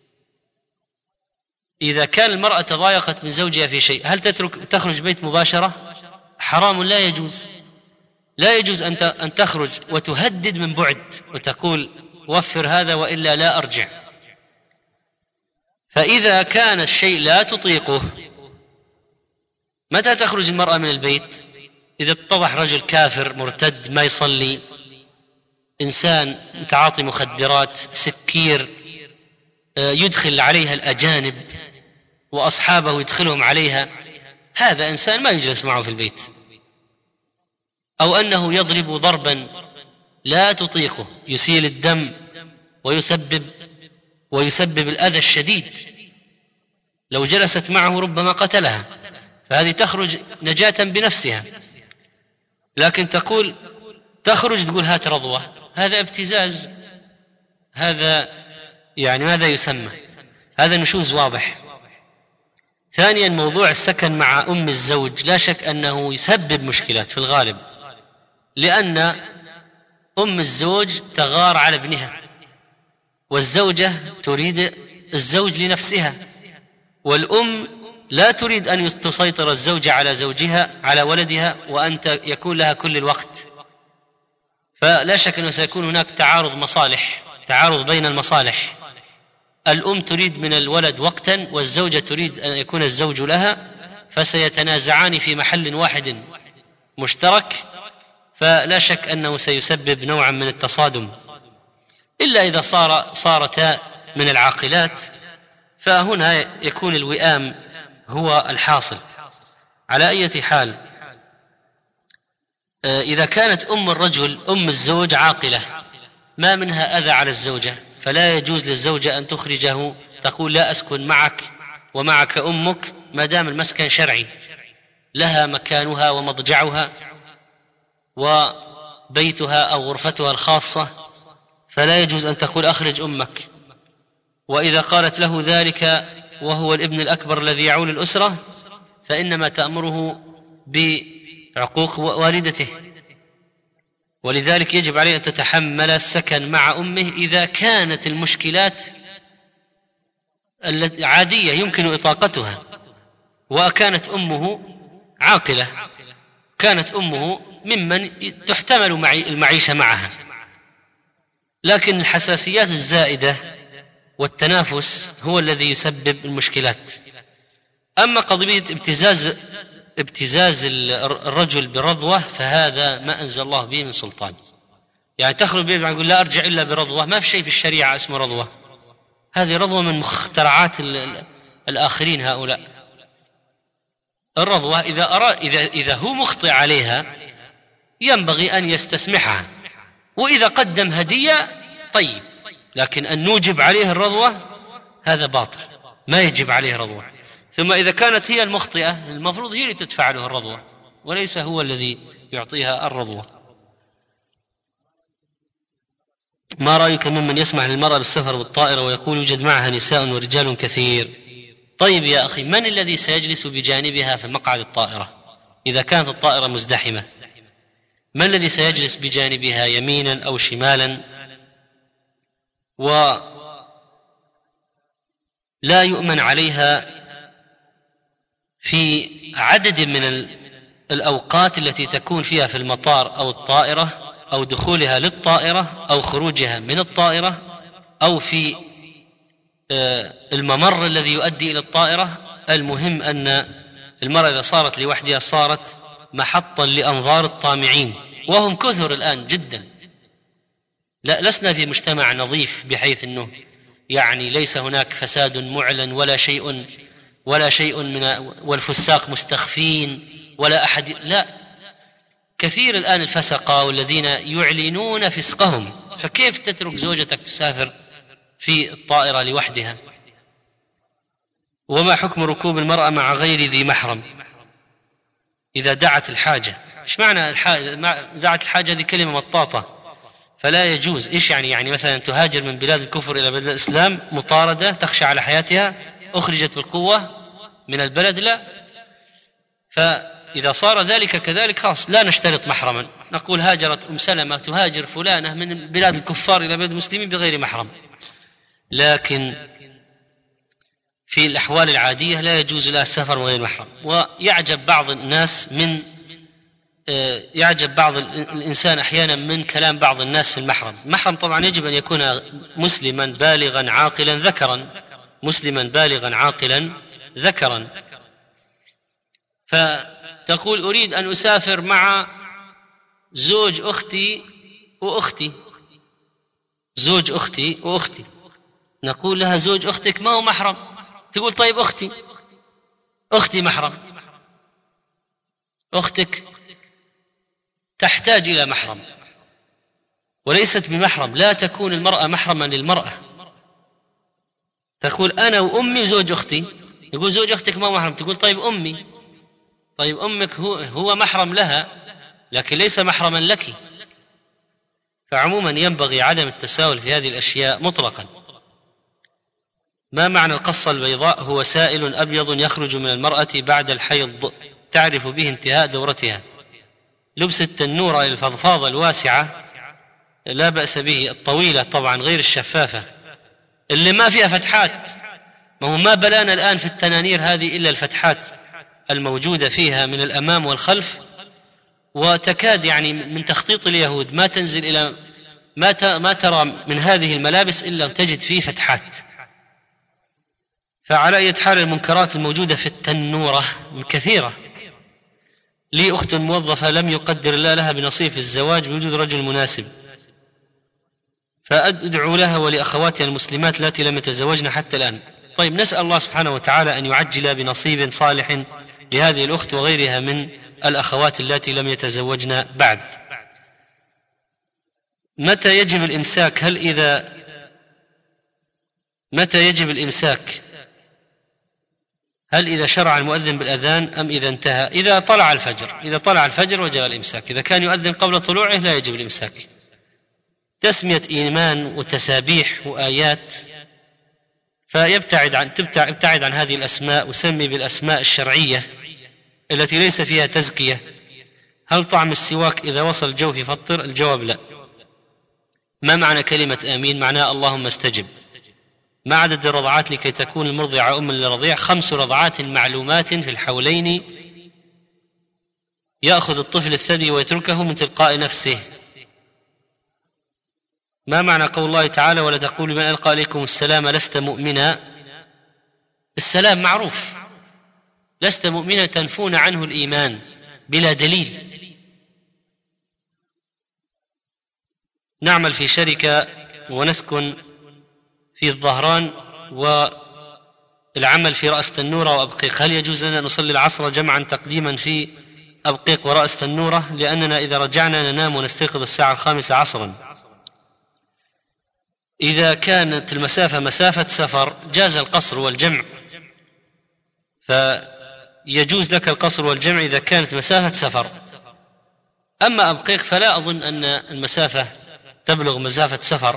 إذا كان المرأة تضايقت من زوجها في شيء، هل تخرج بيت مباشرة؟ حرام، لا يجوز. لا يجوز أن تخرج وتهدد من بعد وتقول وفر هذا وإلا لا أرجع. فإذا كان الشيء لا تطيقه، متى تخرج المرأة من البيت؟ إذا اتضح رجل كافر مرتد ما يصلي، إنسان متعاطي مخدرات، سكير، يدخل عليها الأجانب وأصحابه يدخلهم عليها، هذا إنسان ما يجلس معه في البيت. أو أنه يضرب ضربا لا تطيقه، يسيل الدم ويسبب الأذى الشديد، لو جلست معه ربما قتلها، فهذه تخرج نجاة بنفسها. لكن تخرج تقول هات رضوة، هذا ابتزاز، هذا يعني ماذا يسمى؟ هذا نشوز واضح. ثانيا، موضوع السكن مع أم الزوج لا شك أنه يسبب مشكلات في الغالب، لأن أم الزوج تغار على ابنها، والزوجة تريد الزوج لنفسها، والأم لا تريد أن تسيطر الزوجة على زوجها على ولدها وأن يكون لها كل الوقت. فلا شك أنه سيكون هناك تعارض بين المصالح. الأم تريد من الولد وقتا، والزوجة تريد أن يكون الزوج لها، فسيتنازعان في محل واحد مشترك، فلا شك أنه سيسبب نوعا من التصادم، إلا إذا صارتا من العاقلات، فهنا يكون الوئام هو الحاصل. على أي حال، إذا كانت أم الزوج عاقلة ما منها أذى على الزوجة، فلا يجوز للزوجة أن تخرجه، تقول لا أسكن معك ومعك أمك، ما دام المسكن شرعي، لها مكانها ومضجعها وبيتها أو غرفتها الخاصة، فلا يجوز أن تقول أخرج أمك. وإذا قالت له ذلك وهو الابن الأكبر الذي يعول الأسرة، فإنما تأمره بعقوق والدته، ولذلك يجب عليه أن تتحمل السكن مع أمه إذا كانت المشكلات عادية يمكن إطاقتها، وكانت أمه عاقلة، كانت أمه ممن تحتمل المعيشة معها. لكن الحساسيات الزائدة والتنافس هو الذي يسبب المشكلات. أما قضية ابتزاز الرجل برضوة، فهذا ما أنزل الله به من سلطان. يعني تخرج به يقول لا أرجع إلا برضوة، ما في شيء في الشريعة اسمه رضوة، هذه رضوة من مخترعات الآخرين هؤلاء. الرضوة إذا هو مخطئ عليها ينبغي أن يستسمحها، وإذا قدم هدية طيب، لكن أن نوجب عليه الرضوة هذا باطل، ما يجب عليه رضوة. ثم إذا كانت هي المخطئة المفروض هي اللي تدفع له الرضوة، وليس هو الذي يعطيها الرضوة. ما رأيك ممن يسمح للمرأة بالسفر بالطائرة ويقول يوجد معها نساء ورجال كثير؟ طيب يا أخي، من الذي سيجلس بجانبها في مقعد الطائرة إذا كانت الطائرة مزدحمة؟ من الذي سيجلس بجانبها يمينا أو شمالا؟ ولا يؤمن عليها في عدد من الأوقات التي تكون فيها في المطار أو الطائرة، أو دخولها للطائرة أو خروجها من الطائرة، أو في الممر الذي يؤدي إلى الطائرة. المهم أن المرأة إذا صارت لوحدها صارت محطا لأنظار الطامعين، وهم كثر الآن جدا. لسنا في مجتمع نظيف بحيث أنه يعني ليس هناك فساد معلن ولا شيء من والفساق مستخفين ولا أحد، لا، كثير الآن الفسقة والذين يعلنون فسقهم. فكيف تترك زوجتك تسافر في الطائرة لوحدها؟ وما حكم ركوب المرأة مع غير ذي محرم إذا دعت الحاجة؟ إيش معنى دعت الحاجة؟ هذه كلمة مطاطة، فلا يجوز. إيش يعني مثلا تهاجر من بلاد الكفر إلى بلاد الإسلام مطاردة تخشى على حياتها، أخرجت بالقوة من البلد؟ لا. إذا صار ذلك كذلك خلاص لا نشترط محرما، نقول هاجرت أم سلمة تهاجر فلانة من بلاد الكفار إلى بلاد المسلمين بغير محرم. لكن في الأحوال العادية لا يجوز لها السفر بغير محرم. ويعجب بعض الناس يعجب بعض الإنسان أحيانا من كلام بعض الناس في المحرم. المحرم طبعا يجب أن يكون مسلما بالغا عاقلا ذكرا، مسلما بالغا عاقلا ذكرا. فتقول أريد أن أسافر مع زوج أختي وأختي، زوج أختي وأختي. نقول لها زوج أختك ما هو محرم. تقول طيب أختي محرم. أختك تحتاج إلى محرم وليست بمحرم. لا تكون المرأة محرما للمرأة. تقول أنا وأمي زوج أختي. يقول زوج أختك ما محرم. تقول طيب أمي. طيب أمك هو محرم لها لكن ليس محرما لك. فعموما ينبغي عدم التساهل في هذه الأشياء مطلقا. ما معنى القصة البيضاء؟ هو سائل أبيض يخرج من المرأة بعد الحيض تعرف به انتهاء دورتها. لبس التنورة الفضفاضة الواسعة لا بأس به، الطويلة طبعا غير الشفافة اللي ما فيها فتحات. ما بلانا الآن في التنانير هذه إلا الفتحات الموجودة فيها من الأمام والخلف، وتكاد يعني من تخطيط اليهود ما تنزل إلى ما ترى من هذه الملابس إلا تجد فيه فتحات. فعلى أي حال المنكرات الموجودة في التنورة كثيرة. لي أخت موظفة لم يقدر الله لها بنصيب في الزواج بوجود رجل مناسب، فأدعو لها ولأخواتها المسلمات التي لم يتزوجن حتى الآن. طيب نسأل الله سبحانه وتعالى أن يعجل بنصيب صالح لهذه الأخت وغيرها من الأخوات التي لم يتزوجن بعد. متى يجب الإمساك؟ متى يجب الإمساك؟ هل إذا شرع المؤذن بالأذان أم إذا انتهى؟ إذا طلع الفجر. إذا طلع الفجر وجب الإمساك. إذا كان يؤذن قبل طلوعه لا يجب الإمساك. تسمية إيمان وتسابيح وآيات، ابتعد عن هذه الأسماء وسمي بالأسماء الشرعية التي ليس فيها تزكية. هل طعم السواك إذا وصل الجوف يفطر؟ الجواب لا. ما معنى كلمة آمين؟ معناها اللهم استجب. ما عدد الرضعات لكي تكون المرضعة أم للرضيع؟ 5 رضعات معلومات في الحولين يأخذ الطفل الثدي ويتركه من تلقاء نفسه. ما معنى قول الله تعالى ولا تقولوا من ألقى عليكم السلام لست مؤمنا؟ السلام معروف، لست مؤمنا تنفون عنه الإيمان بلا دليل. نعمل في شركة ونسكن في الظهران والعمل في رأس تنورة وأبقيق، هل يجوز لنا نصلي العصر جمعا تقديما في أبقيق ورأس تنورة؟ لأننا إذا رجعنا ننام ونستيقظ الساعة 5 عصرا. إذا كانت المسافة مسافة سفر جاز القصر والجمع، فيجوز لك القصر والجمع إذا كانت مسافة سفر. أما أبقيق فلا أظن أن المسافة تبلغ مسافة سفر،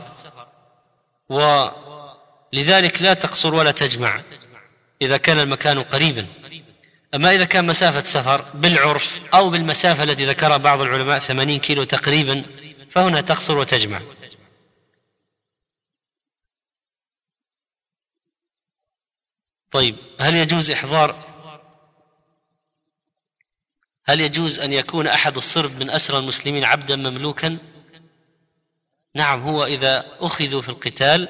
ولذلك لا تقصر ولا تجمع إذا كان المكان قريبا. أما إذا كان مسافة سفر بالعرف أو بالمسافة التي ذكرها بعض العلماء 80 كيلو تقريبا، فهنا تقصر وتجمع. طيب هل يجوز أن يكون أحد الصرب من أسرى المسلمين عبدا مملوكا؟ نعم، هو إذا أخذوا في القتال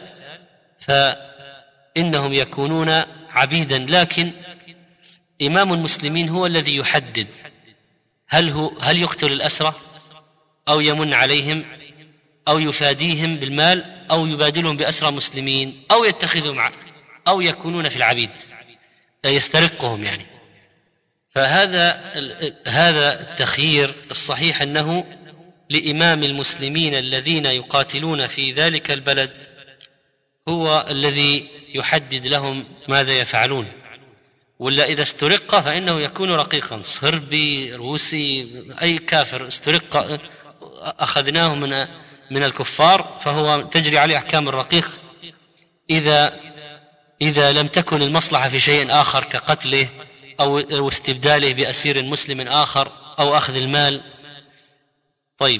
فإنهم يكونون عبيدا، لكن إمام المسلمين هو الذي يحدد هل يقتل الأسرى أو يمن عليهم أو يفاديهم بالمال أو يبادلهم بأسرى مسلمين أو يتخذوا معه أو يكونون في العبيد يسترقهم يعني. فهذا التخيير الصحيح أنه لإمام المسلمين الذين يقاتلون في ذلك البلد، هو الذي يحدد لهم ماذا يفعلون. ولا إذا استرق فإنه يكون رقيقا، صربي روسي أي كافر استرق أخذناه من الكفار فهو تجري عليه أحكام الرقيق إذا لم تكن المصلحة في شيء آخر كقتله أو استبداله بأسير مسلم آخر أو أخذ المال. طيب،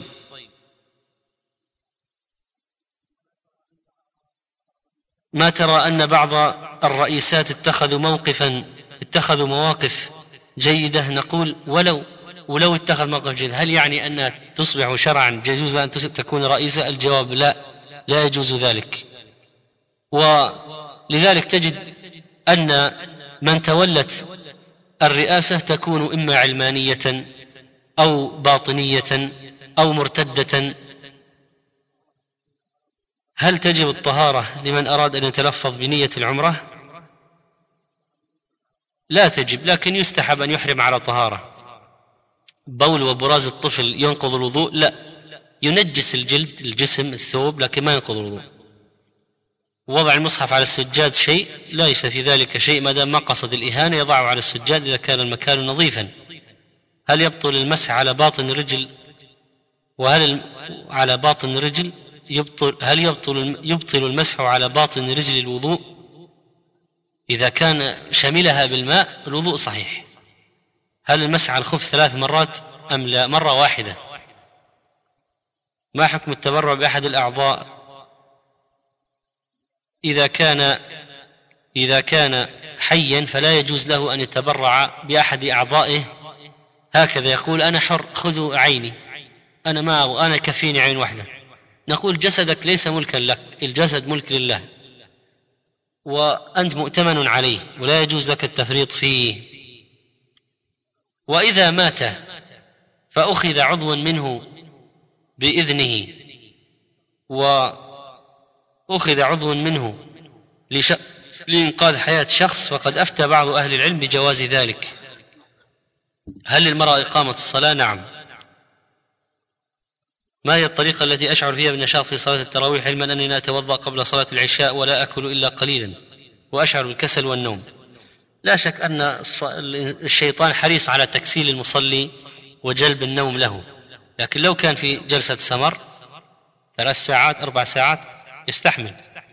ما ترى أن بعض الرئيسات اتخذوا مواقف جيدة؟ نقول ولو اتخذ موقف جيد، هل يعني أنها تصبح شرعا يجوز أن تكون رئيسة؟ الجواب لا يجوز ذلك. ولذلك تجد أن من تولت الرئاسة تكون إما علمانية أو باطنية أو مرتدة. هل تجب الطهارة لمن أراد أن يتلفظ بنية العمرة؟ لا تجب، لكن يستحب أن يحرم على طهارة. بول وبراز الطفل ينقض الوضوء؟ لا، ينجس الجسم الثوب، لكن ما ينقض الوضوء. وضع المصحف على السجاد شيء، ليس في ذلك شيء ما دام ما قصد الإهانة، يضعه على السجاد إذا كان المكان نظيفا. هل يبطل المسح على باطن الرجل؟ وهل على باطن الرجل هل يبطل المسح على باطن رجل الوضوء؟ إذا كان شملها بالماء الوضوء صحيح. هل المسح على الخف 3 مرات أم لا؟ مرة واحدة. ما حكم التبرع بأحد الأعضاء إذا كان حيا؟ فلا يجوز له أن يتبرع بأحد أعضائه هكذا يقول أنا حر، خذوا عيني، أنا كفيني عين واحدة. نقول جسدك ليس ملكا لك، الجسد ملك لله وأنت مؤتمن عليه ولا يجوز لك التفريط فيه. وإذا مات فأخذ عضو منه بإذنه وأخذ عضو منه لإنقاذ حياة شخص، فقد أفتى بعض أهل العلم بجواز ذلك. هل للمرأة إقامة الصلاة؟ نعم. ما هي الطريقة التي أشعر فيها بالنشاط في صلاة التراويح، علما أنني لا أتوضأ قبل صلاة العشاء ولا أكل إلا قليلا وأشعر بالكسل والنوم؟ لا شك أن الشيطان حريص على تكسيل المصلي وجلب النوم له، لكن لو كان في جلسة سمر 3 ساعات 4 ساعات يستحمل.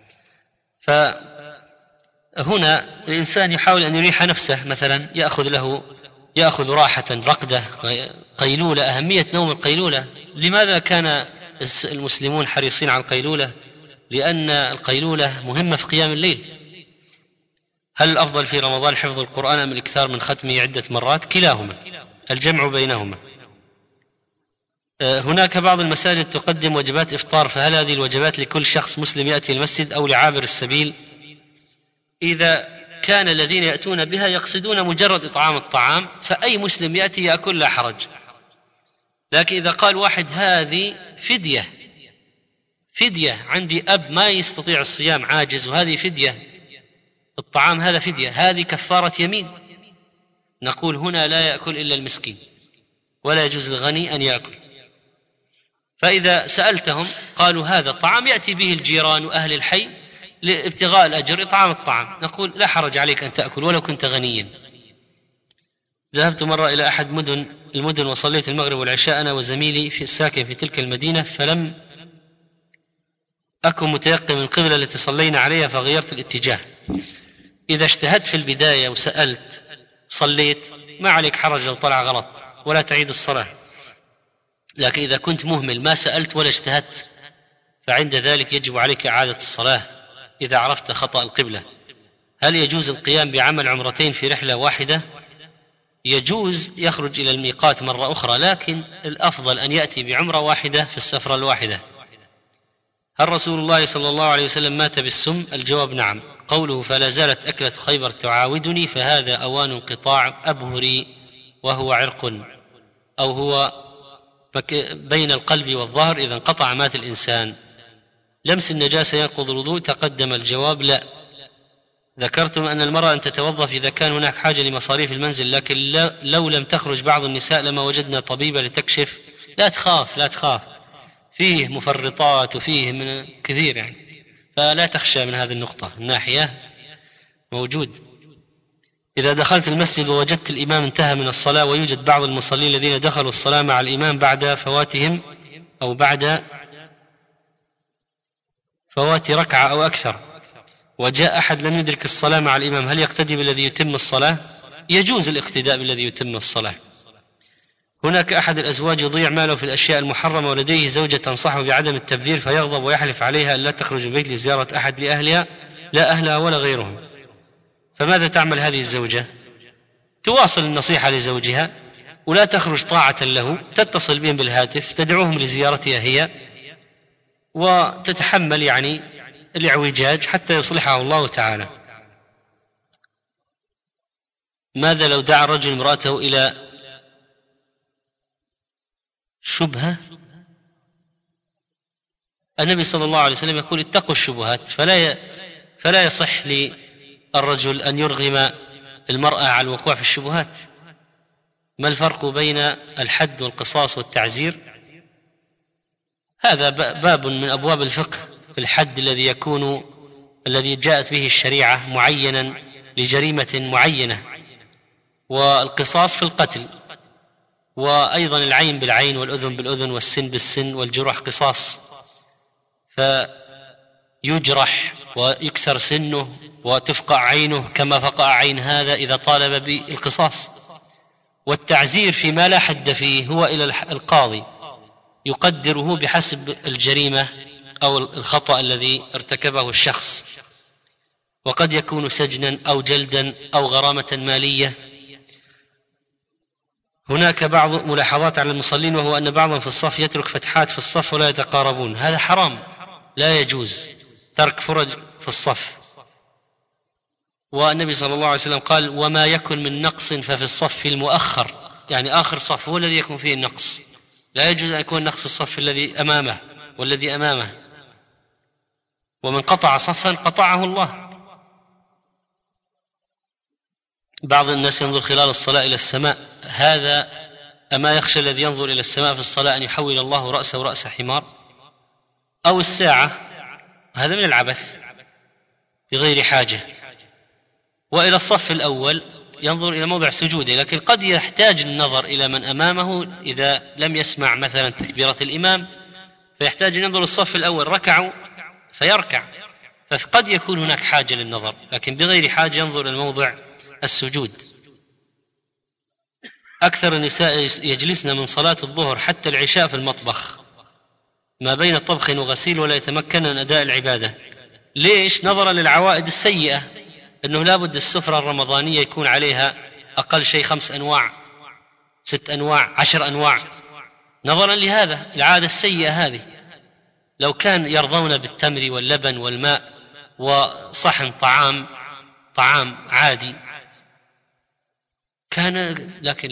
فهنا الإنسان يحاول أن يريح نفسه، مثلا يأخذ راحة، رقدة، قيلولة. أهمية نوم القيلولة، لماذا كان المسلمون حريصين على القيلولة؟ لأن القيلولة مهمة في قيام الليل. هل الأفضل في رمضان حفظ القرآن أم الإكثار من ختمه عدة مرات؟ كلاهما، الجمع بينهما. هناك بعض المساجد تقدم وجبات إفطار، فهل هذه الوجبات لكل شخص مسلم يأتي المسجد أو لعابر السبيل؟ إذا كان الذين يأتون بها يقصدون مجرد إطعام الطعام فأي مسلم يأتي يأكل لا حرج. لكن إذا قال واحد هذه فدية عندي أب ما يستطيع الصيام عاجز وهذه فدية، الطعام هذا فدية، هذه كفارة يمين، نقول هنا لا يأكل إلا المسكين ولا يجوز الغني أن يأكل. فإذا سألتهم قالوا هذا طعام يأتي به الجيران وأهل الحي لابتغاء الأجر، إطعام الطعام، نقول لا حرج عليك أن تأكل ولو كنت غنيا. ذهبت مرة إلى أحد المدن وصليت المغرب والعشاء أنا وزميلي في الساكن في تلك المدينة، فلم أكن متيقن من القبلة التي صلينا عليها فغيرت الاتجاه. إذا اجتهدت في البداية وسألت صليت ما عليك حرج لو طلع غلط ولا تعيد الصلاة، لكن إذا كنت مهمل ما سألت ولا اجتهدت فعند ذلك يجب عليك إعادة الصلاة إذا عرفت خطأ القبلة. هل يجوز القيام بعمل عمرتين في رحلة واحدة؟ يجوز، يخرج إلى الميقات مرة أخرى، لكن الأفضل أن يأتي بعمرة واحدة في السفرة الواحدة. هل رسول الله صلى الله عليه وسلم مات بالسم؟ الجواب نعم. قوله فلا زالت أكلة خيبر تعاودني، فهذا أوان انقطاع أبهري وهو عرق أو هو بين القلب والظهر، إذا انقطع مات الإنسان. لمس النجاسة ينقض الوضوء؟ تقدم الجواب لا. ذكرتم أن المرأة أن تتوظف إذا كان هناك حاجة لمصاريف المنزل، لكن لو لم تخرج بعض النساء لما وجدنا طبيبة لتكشف. لا تخاف، فيه مفرطات وفيه من كثير يعني، فلا تخشى من هذه النقطة، الناحية موجود. إذا دخلت المسجد ووجدت الإمام انتهى من الصلاة ويوجد بعض المصلين الذين دخلوا الصلاة مع الإمام بعد فواتهم أو بعد فوات ركعة أو أكثر، وجاء أحد لم يدرك الصلاة مع الإمام، هل يقتدي بالذي يتم الصلاة؟ يجوز الاقتداء بالذي يتم الصلاة. هناك أحد الأزواج يضيع ماله في الأشياء المحرمة ولديه زوجة تنصحه بعدم التبذير فيغضب ويحلف عليها أن لا تخرج من البيت لزيارة أحد لأهلها، لا أهلها ولا غيرهم، فماذا تعمل هذه الزوجة؟ تواصل النصيحة لزوجها ولا تخرج طاعة له، تتصل بهم بالهاتف تدعوهم لزيارتها هي وتتحمل يعني الاعوجاج حتى يصلحه الله تعالى. ماذا لو دعا الرجل امرأته إلى شبهة؟ النبي صلى الله عليه وسلم يقول اتقوا الشبهات، فلا يصح للرجل أن يرغم المرأة على الوقوع في الشبهات. ما الفرق بين الحد والقصاص والتعزير؟ هذا باب من أبواب الفقه. الحد الذي جاءت به الشريعة معينا لجريمة معينة، والقصاص في القتل، وأيضا العين بالعين والأذن بالأذن والسن بالسن والجرح قصاص، فيجرح ويكسر سنه وتفقع عينه كما فقع عين هذا إذا طالب بالقصاص. والتعزير فيما لا حد فيه هو إلى القاضي يقدره بحسب الجريمة أو الخطأ الذي ارتكبه الشخص، وقد يكون سجنا أو جلدا أو غرامة مالية. هناك بعض ملاحظات على المصلين، وهو أن بعضهم في الصف يترك فتحات في الصف ولا يتقاربون، هذا حرام، لا يجوز ترك فرج في الصف. والنبي صلى الله عليه وسلم قال وما يكن من نقص ففي الصف المؤخر، يعني آخر صف هو الذي يكون فيه النقص، لا يجوز أن يكون نقص الصف الذي أمامه والذي أمامه. ومن قطع صفا قطعه الله. بعض الناس ينظر خلال الصلاة إلى السماء، هذا أما يخشى الذي ينظر إلى السماء في الصلاة أن يحول الله رأسه رأس حمار؟ أو الساعة، هذا من العبث بغير حاجة. وإلى الصف الأول ينظر إلى موضع سجوده، لكن قد يحتاج النظر إلى من أمامه إذا لم يسمع مثلا تكبيرة الإمام، فيحتاج أن ينظر الصف الأول ركعوا فيركع، فقد يكون هناك حاجة للنظر، لكن بغير حاجة ينظر إلى موضع السجود. أكثر النساء يجلسن من صلاة الظهر حتى العشاء في المطبخ ما بين طبخ وغسيل ولا يتمكن من أداء العبادة. ليش؟ نظرا للعوائد السيئة، أنه لابد السفرة الرمضانية يكون عليها أقل شيء 5 أنواع 6 أنواع 10 أنواع، نظرا لهذا العادة السيئة هذه. لو كان يرضون بالتمر واللبن والماء وصحن طعام عادي كان، لكن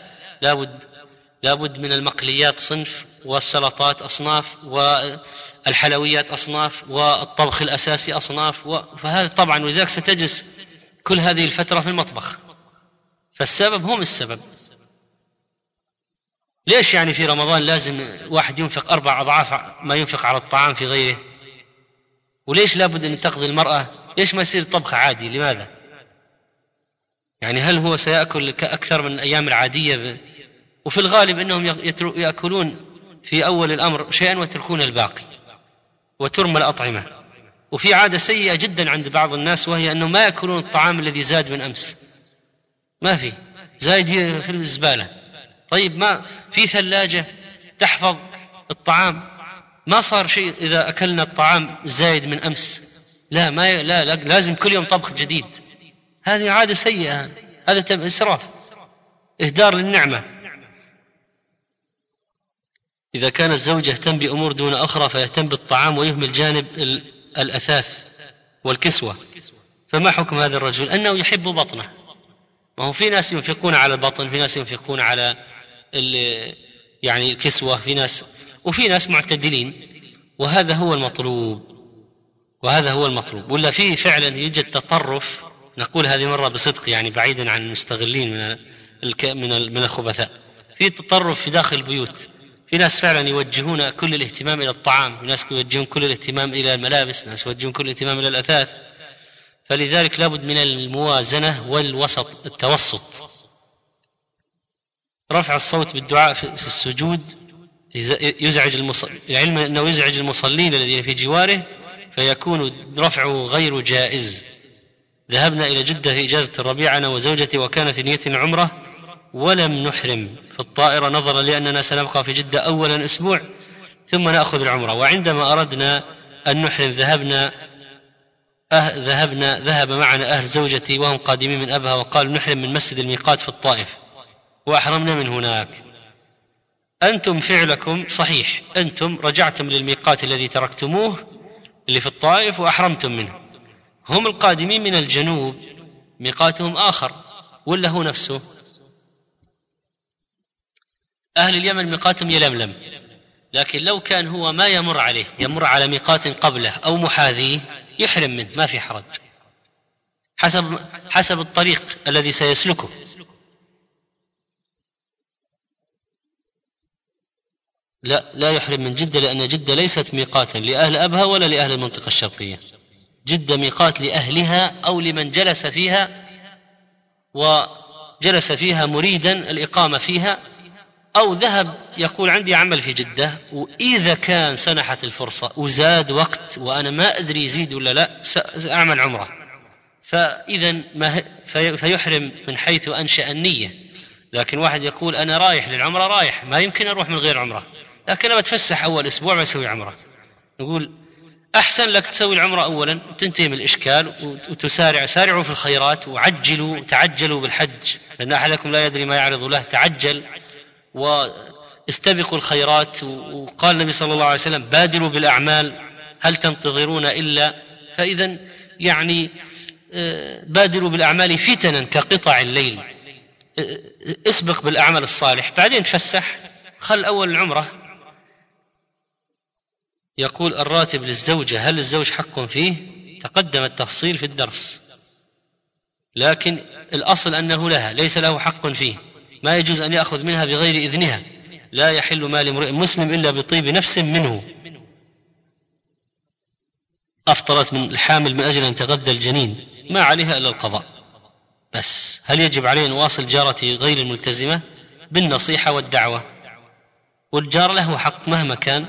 لابد من المقليات صنف، والسلطات أصناف، والحلويات أصناف، والطبخ الأساسي أصناف، فهذا طبعا، ولذلك ستجلس كل هذه الفترة في المطبخ. فالسبب هم السبب. ليش يعني في رمضان لازم واحد ينفق 4 أضعاف ما ينفق على الطعام في غيره؟ وليش لابد أن تقضي المرأة؟ ليش ما يصير طبخ عادي؟ لماذا؟ يعني هل هو سيأكل أكثر من الأيام العادية؟ وفي الغالب أنهم يأكلون في أول الأمر شيئا ويتركون الباقي وترمى الأطعمة. وفي عادة سيئة جدا عند بعض الناس، وهي أنهم ما يأكلون الطعام الذي زاد من أمس، ما في، زايد في الزبالة. طيب ما في ثلاجة تحفظ الطعام، ما صار شيء إذا أكلنا الطعام زايد من أمس، لا لازم كل يوم طبخ جديد. هذه عادة سيئة، هذا إسراف، إهدار للنعمة. إذا كان الزوج يهتم بأمور دون أخرى فيهتم بالطعام ويهمل جانب الأثاث والكسوة، فما حكم هذا الرجل؟ أنه يحب بطنه. ما هو في ناس ينفقون على البطن، في ناس ينفقون على يعني الكسوة، وفي ناس معتدلين، وهذا هو المطلوب. ولا في فعلا يوجد تطرف، نقول هذه مرة بصدق يعني بعيدا عن المستغلين من الخبثاء، في تطرف في داخل البيوت. في ناس فعلا يوجهون كل الاهتمام إلى الطعام، ناس يوجهون كل الاهتمام إلى الملابس، ناس يوجهون كل الاهتمام إلى الأثاث. فلذلك لابد من الموازنة التوسط. رفع الصوت بالدعاء في السجود العلم أنه يزعج المصلين الذين في جواره، فيكون رفعه غير جائز. ذهبنا إلى جدة في إجازة الربيع أنا وزوجتي، وكان في نيتنا عمرة ولم نحرم في الطائرة نظرا لأننا سنبقى في جدة أولا أسبوع ثم نأخذ العمرة. وعندما أردنا أن نحرم ذهب معنا أهل زوجتي وهم قادمين من أبها، وقالوا نحرم من مسجد الميقات في الطائف وأحرمنا من هناك. أنتم فعلكم صحيح، أنتم رجعتم للميقات الذي تركتموه اللي في الطائف وأحرمتم منه. هم القادمين من الجنوب ميقاتهم آخر ولا هو نفسه؟ أهل اليمن ميقاتهم يلملم، لكن لو كان هو ما يمر عليه، يمر على ميقات قبله أو محاذيه، يحرم منه ما في حرج حسب الطريق الذي سيسلكه. لا يحرم من جدة، لأن جدة ليست ميقاتا لأهل أبها ولا لأهل المنطقة الشرقية. جدة ميقات لأهلها أو لمن جلس فيها وجلس فيها مريدا الإقامة فيها، أو ذهب يقول عندي عمل في جدة، وإذا كان سنحت الفرصة وزاد وقت وأنا ما أدري يزيد ولا لا سأعمل عمرة، فإذا فيحرم من حيث أنشأ النية. لكن واحد يقول أنا رايح للعمرة، رايح ما يمكن أروح من غير عمرة، لكن أنا بتفسح أول أسبوع بسوي عمرة، نقول أحسن لك تسوي العمرة أولا تنتهي من الإشكال سارعوا في الخيرات تعجلوا بالحج، لأن أحدكم لا يدري ما يعرض له، تعجل واستبقوا الخيرات. وقال النبي صلى الله عليه وسلم بادروا بالأعمال هل تنتظرون إلا، فإذا يعني بادروا بالأعمال فتنا كقطع الليل، اسبق بالأعمال الصالح بعدين تفسح، خل أول العمرة. يقول الراتب للزوجة هل الزوج حق فيه؟ تقدم التفصيل في الدرس، لكن الأصل أنه لها، ليس له حق فيه، ما يجوز أن يأخذ منها بغير إذنها، لا يحل مال امرئ مسلم إلا بطيب نفس منه. أفطرت من الحامل من أجل أن تغذى الجنين، ما عليها إلا القضاء بس. هل يجب عليه أن واصل جارتي غير الملتزمة؟ بالنصيحة والدعوة، والجار له حق مهما كان.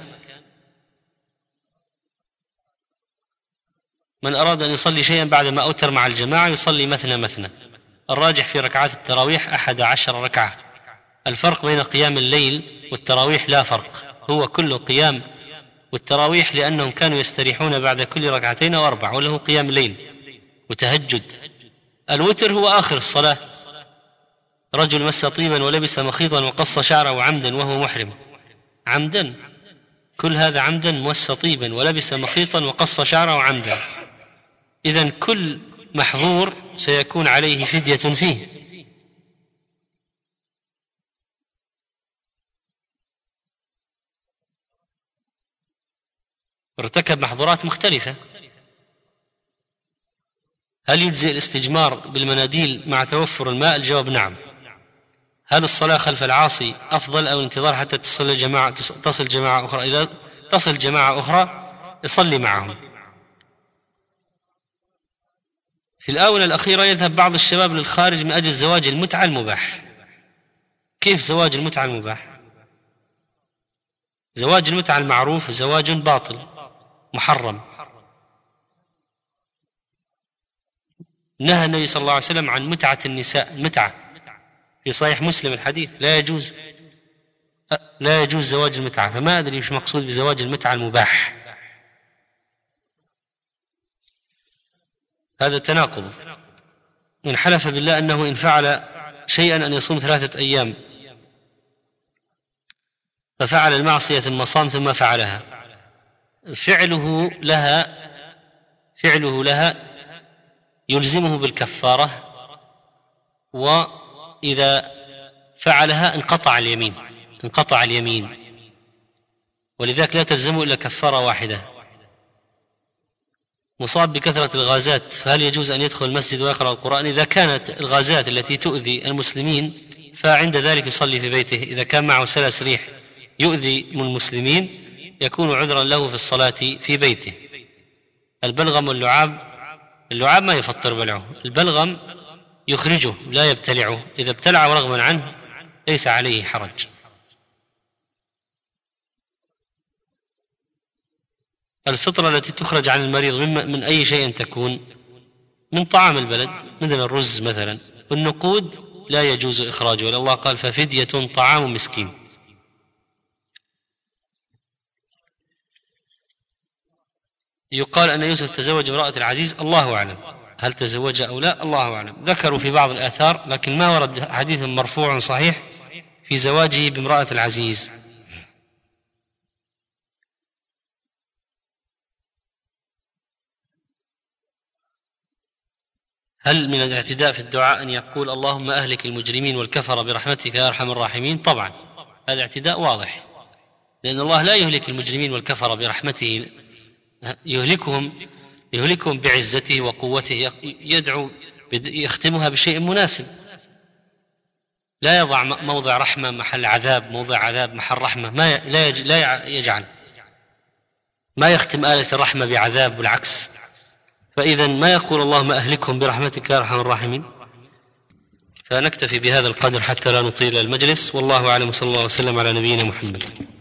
من أراد أن يصلي شيئا بعد ما أوتر مع الجماعة يصلي مثنى، الراجح في ركعات التراويح 11 ركعة. الفرق بين قيام الليل والتراويح لا فرق، هو كل قيام، والتراويح لأنهم كانوا يستريحون بعد كل ركعتين أو 4، وله قيام الليل وتهجد. الوتر هو آخر الصلاة، رجل مس طيبا ولبس مخيطا وقص شعره عمدا وهو محرم، عمدا كل هذا عمدا، مس طيبا ولبس مخيطا وقص شعره عمدا، إذن كل محظور سيكون عليه فدية فيه. ارتكب محظورات مختلفة. هل يجزئ الاستجمار بالمناديل مع توفر الماء؟ الجواب نعم. هل الصلاة خلف العاصي أفضل أو الانتظار حتى تصل جماعة أخرى؟ إذا تصل جماعة أخرى يصلي معهم. في الآونة الأخيرة يذهب بعض الشباب للخارج من أجل زواج المتعة المباح. كيف زواج المتعة المباح؟ زواج المتعة المعروف زواج باطل محرم، نهى النبي صلى الله عليه وسلم عن متعة النساء، المتعة في صحيح مسلم الحديث لا يجوز زواج المتعة، فما أدري مش مقصود بزواج المتعة المباح، هذا تناقض. من حلف بالله أنه إن فعل شيئا أن يصوم 3 أيام، ففعل المعصية ثم صام ثم فعلها، فعله لها يلزمه بالكفارة، وإذا فعلها انقطع اليمين، ولذلك لا تلزمه إلا كفارة واحدة. مصاب بكثرة الغازات، فهل يجوز أن يدخل المسجد ويقرأ القرآن؟ إذا كانت الغازات التي تؤذي المسلمين فعند ذلك يصلي في بيته. إذا كان معه سلس ريح يؤذي المسلمين يكون عذرا له في الصلاة في بيته. البلغم اللعاب ما يفطر بلعه، البلغم يخرجه لا يبتلعه، إذا ابتلعه رغما عنه ليس عليه حرج. الفطرة التي تخرج عن المريض من أي شيء تكون؟ من طعام البلد مثل الرز مثلا، والنقود لا يجوز إخراجه، لأن الله قال ففدية طعام مسكين. يقال أن يوسف تزوج امرأة العزيز، الله أعلم، هل تزوج أو لا الله أعلم. ذكروا في بعض الآثار لكن ما ورد حديث مرفوع صحيح في زواجه بامرأة العزيز. هل من الاعتداء في الدعاء أن يقول اللهم أهلك المجرمين والكفر برحمتك يا أرحم الراحمين؟ طبعا هذا اعتداء واضح، لأن الله لا يهلك المجرمين والكفر برحمته، يهلكهم بعزته وقوته، يدعو يختمها بشيء مناسب، لا يضع موضع رحمة محل عذاب، موضع عذاب محل رحمة، لا يجعل، ما يختم آلة الرحمة بعذاب والعكس. فإذا ما يقول اللهم أهلكهم برحمتك يا أرحم الراحمين. فنكتفي بهذا القدر حتى لا نطيل المجلس، والله أعلم، صلى الله وسلم على نبينا محمد.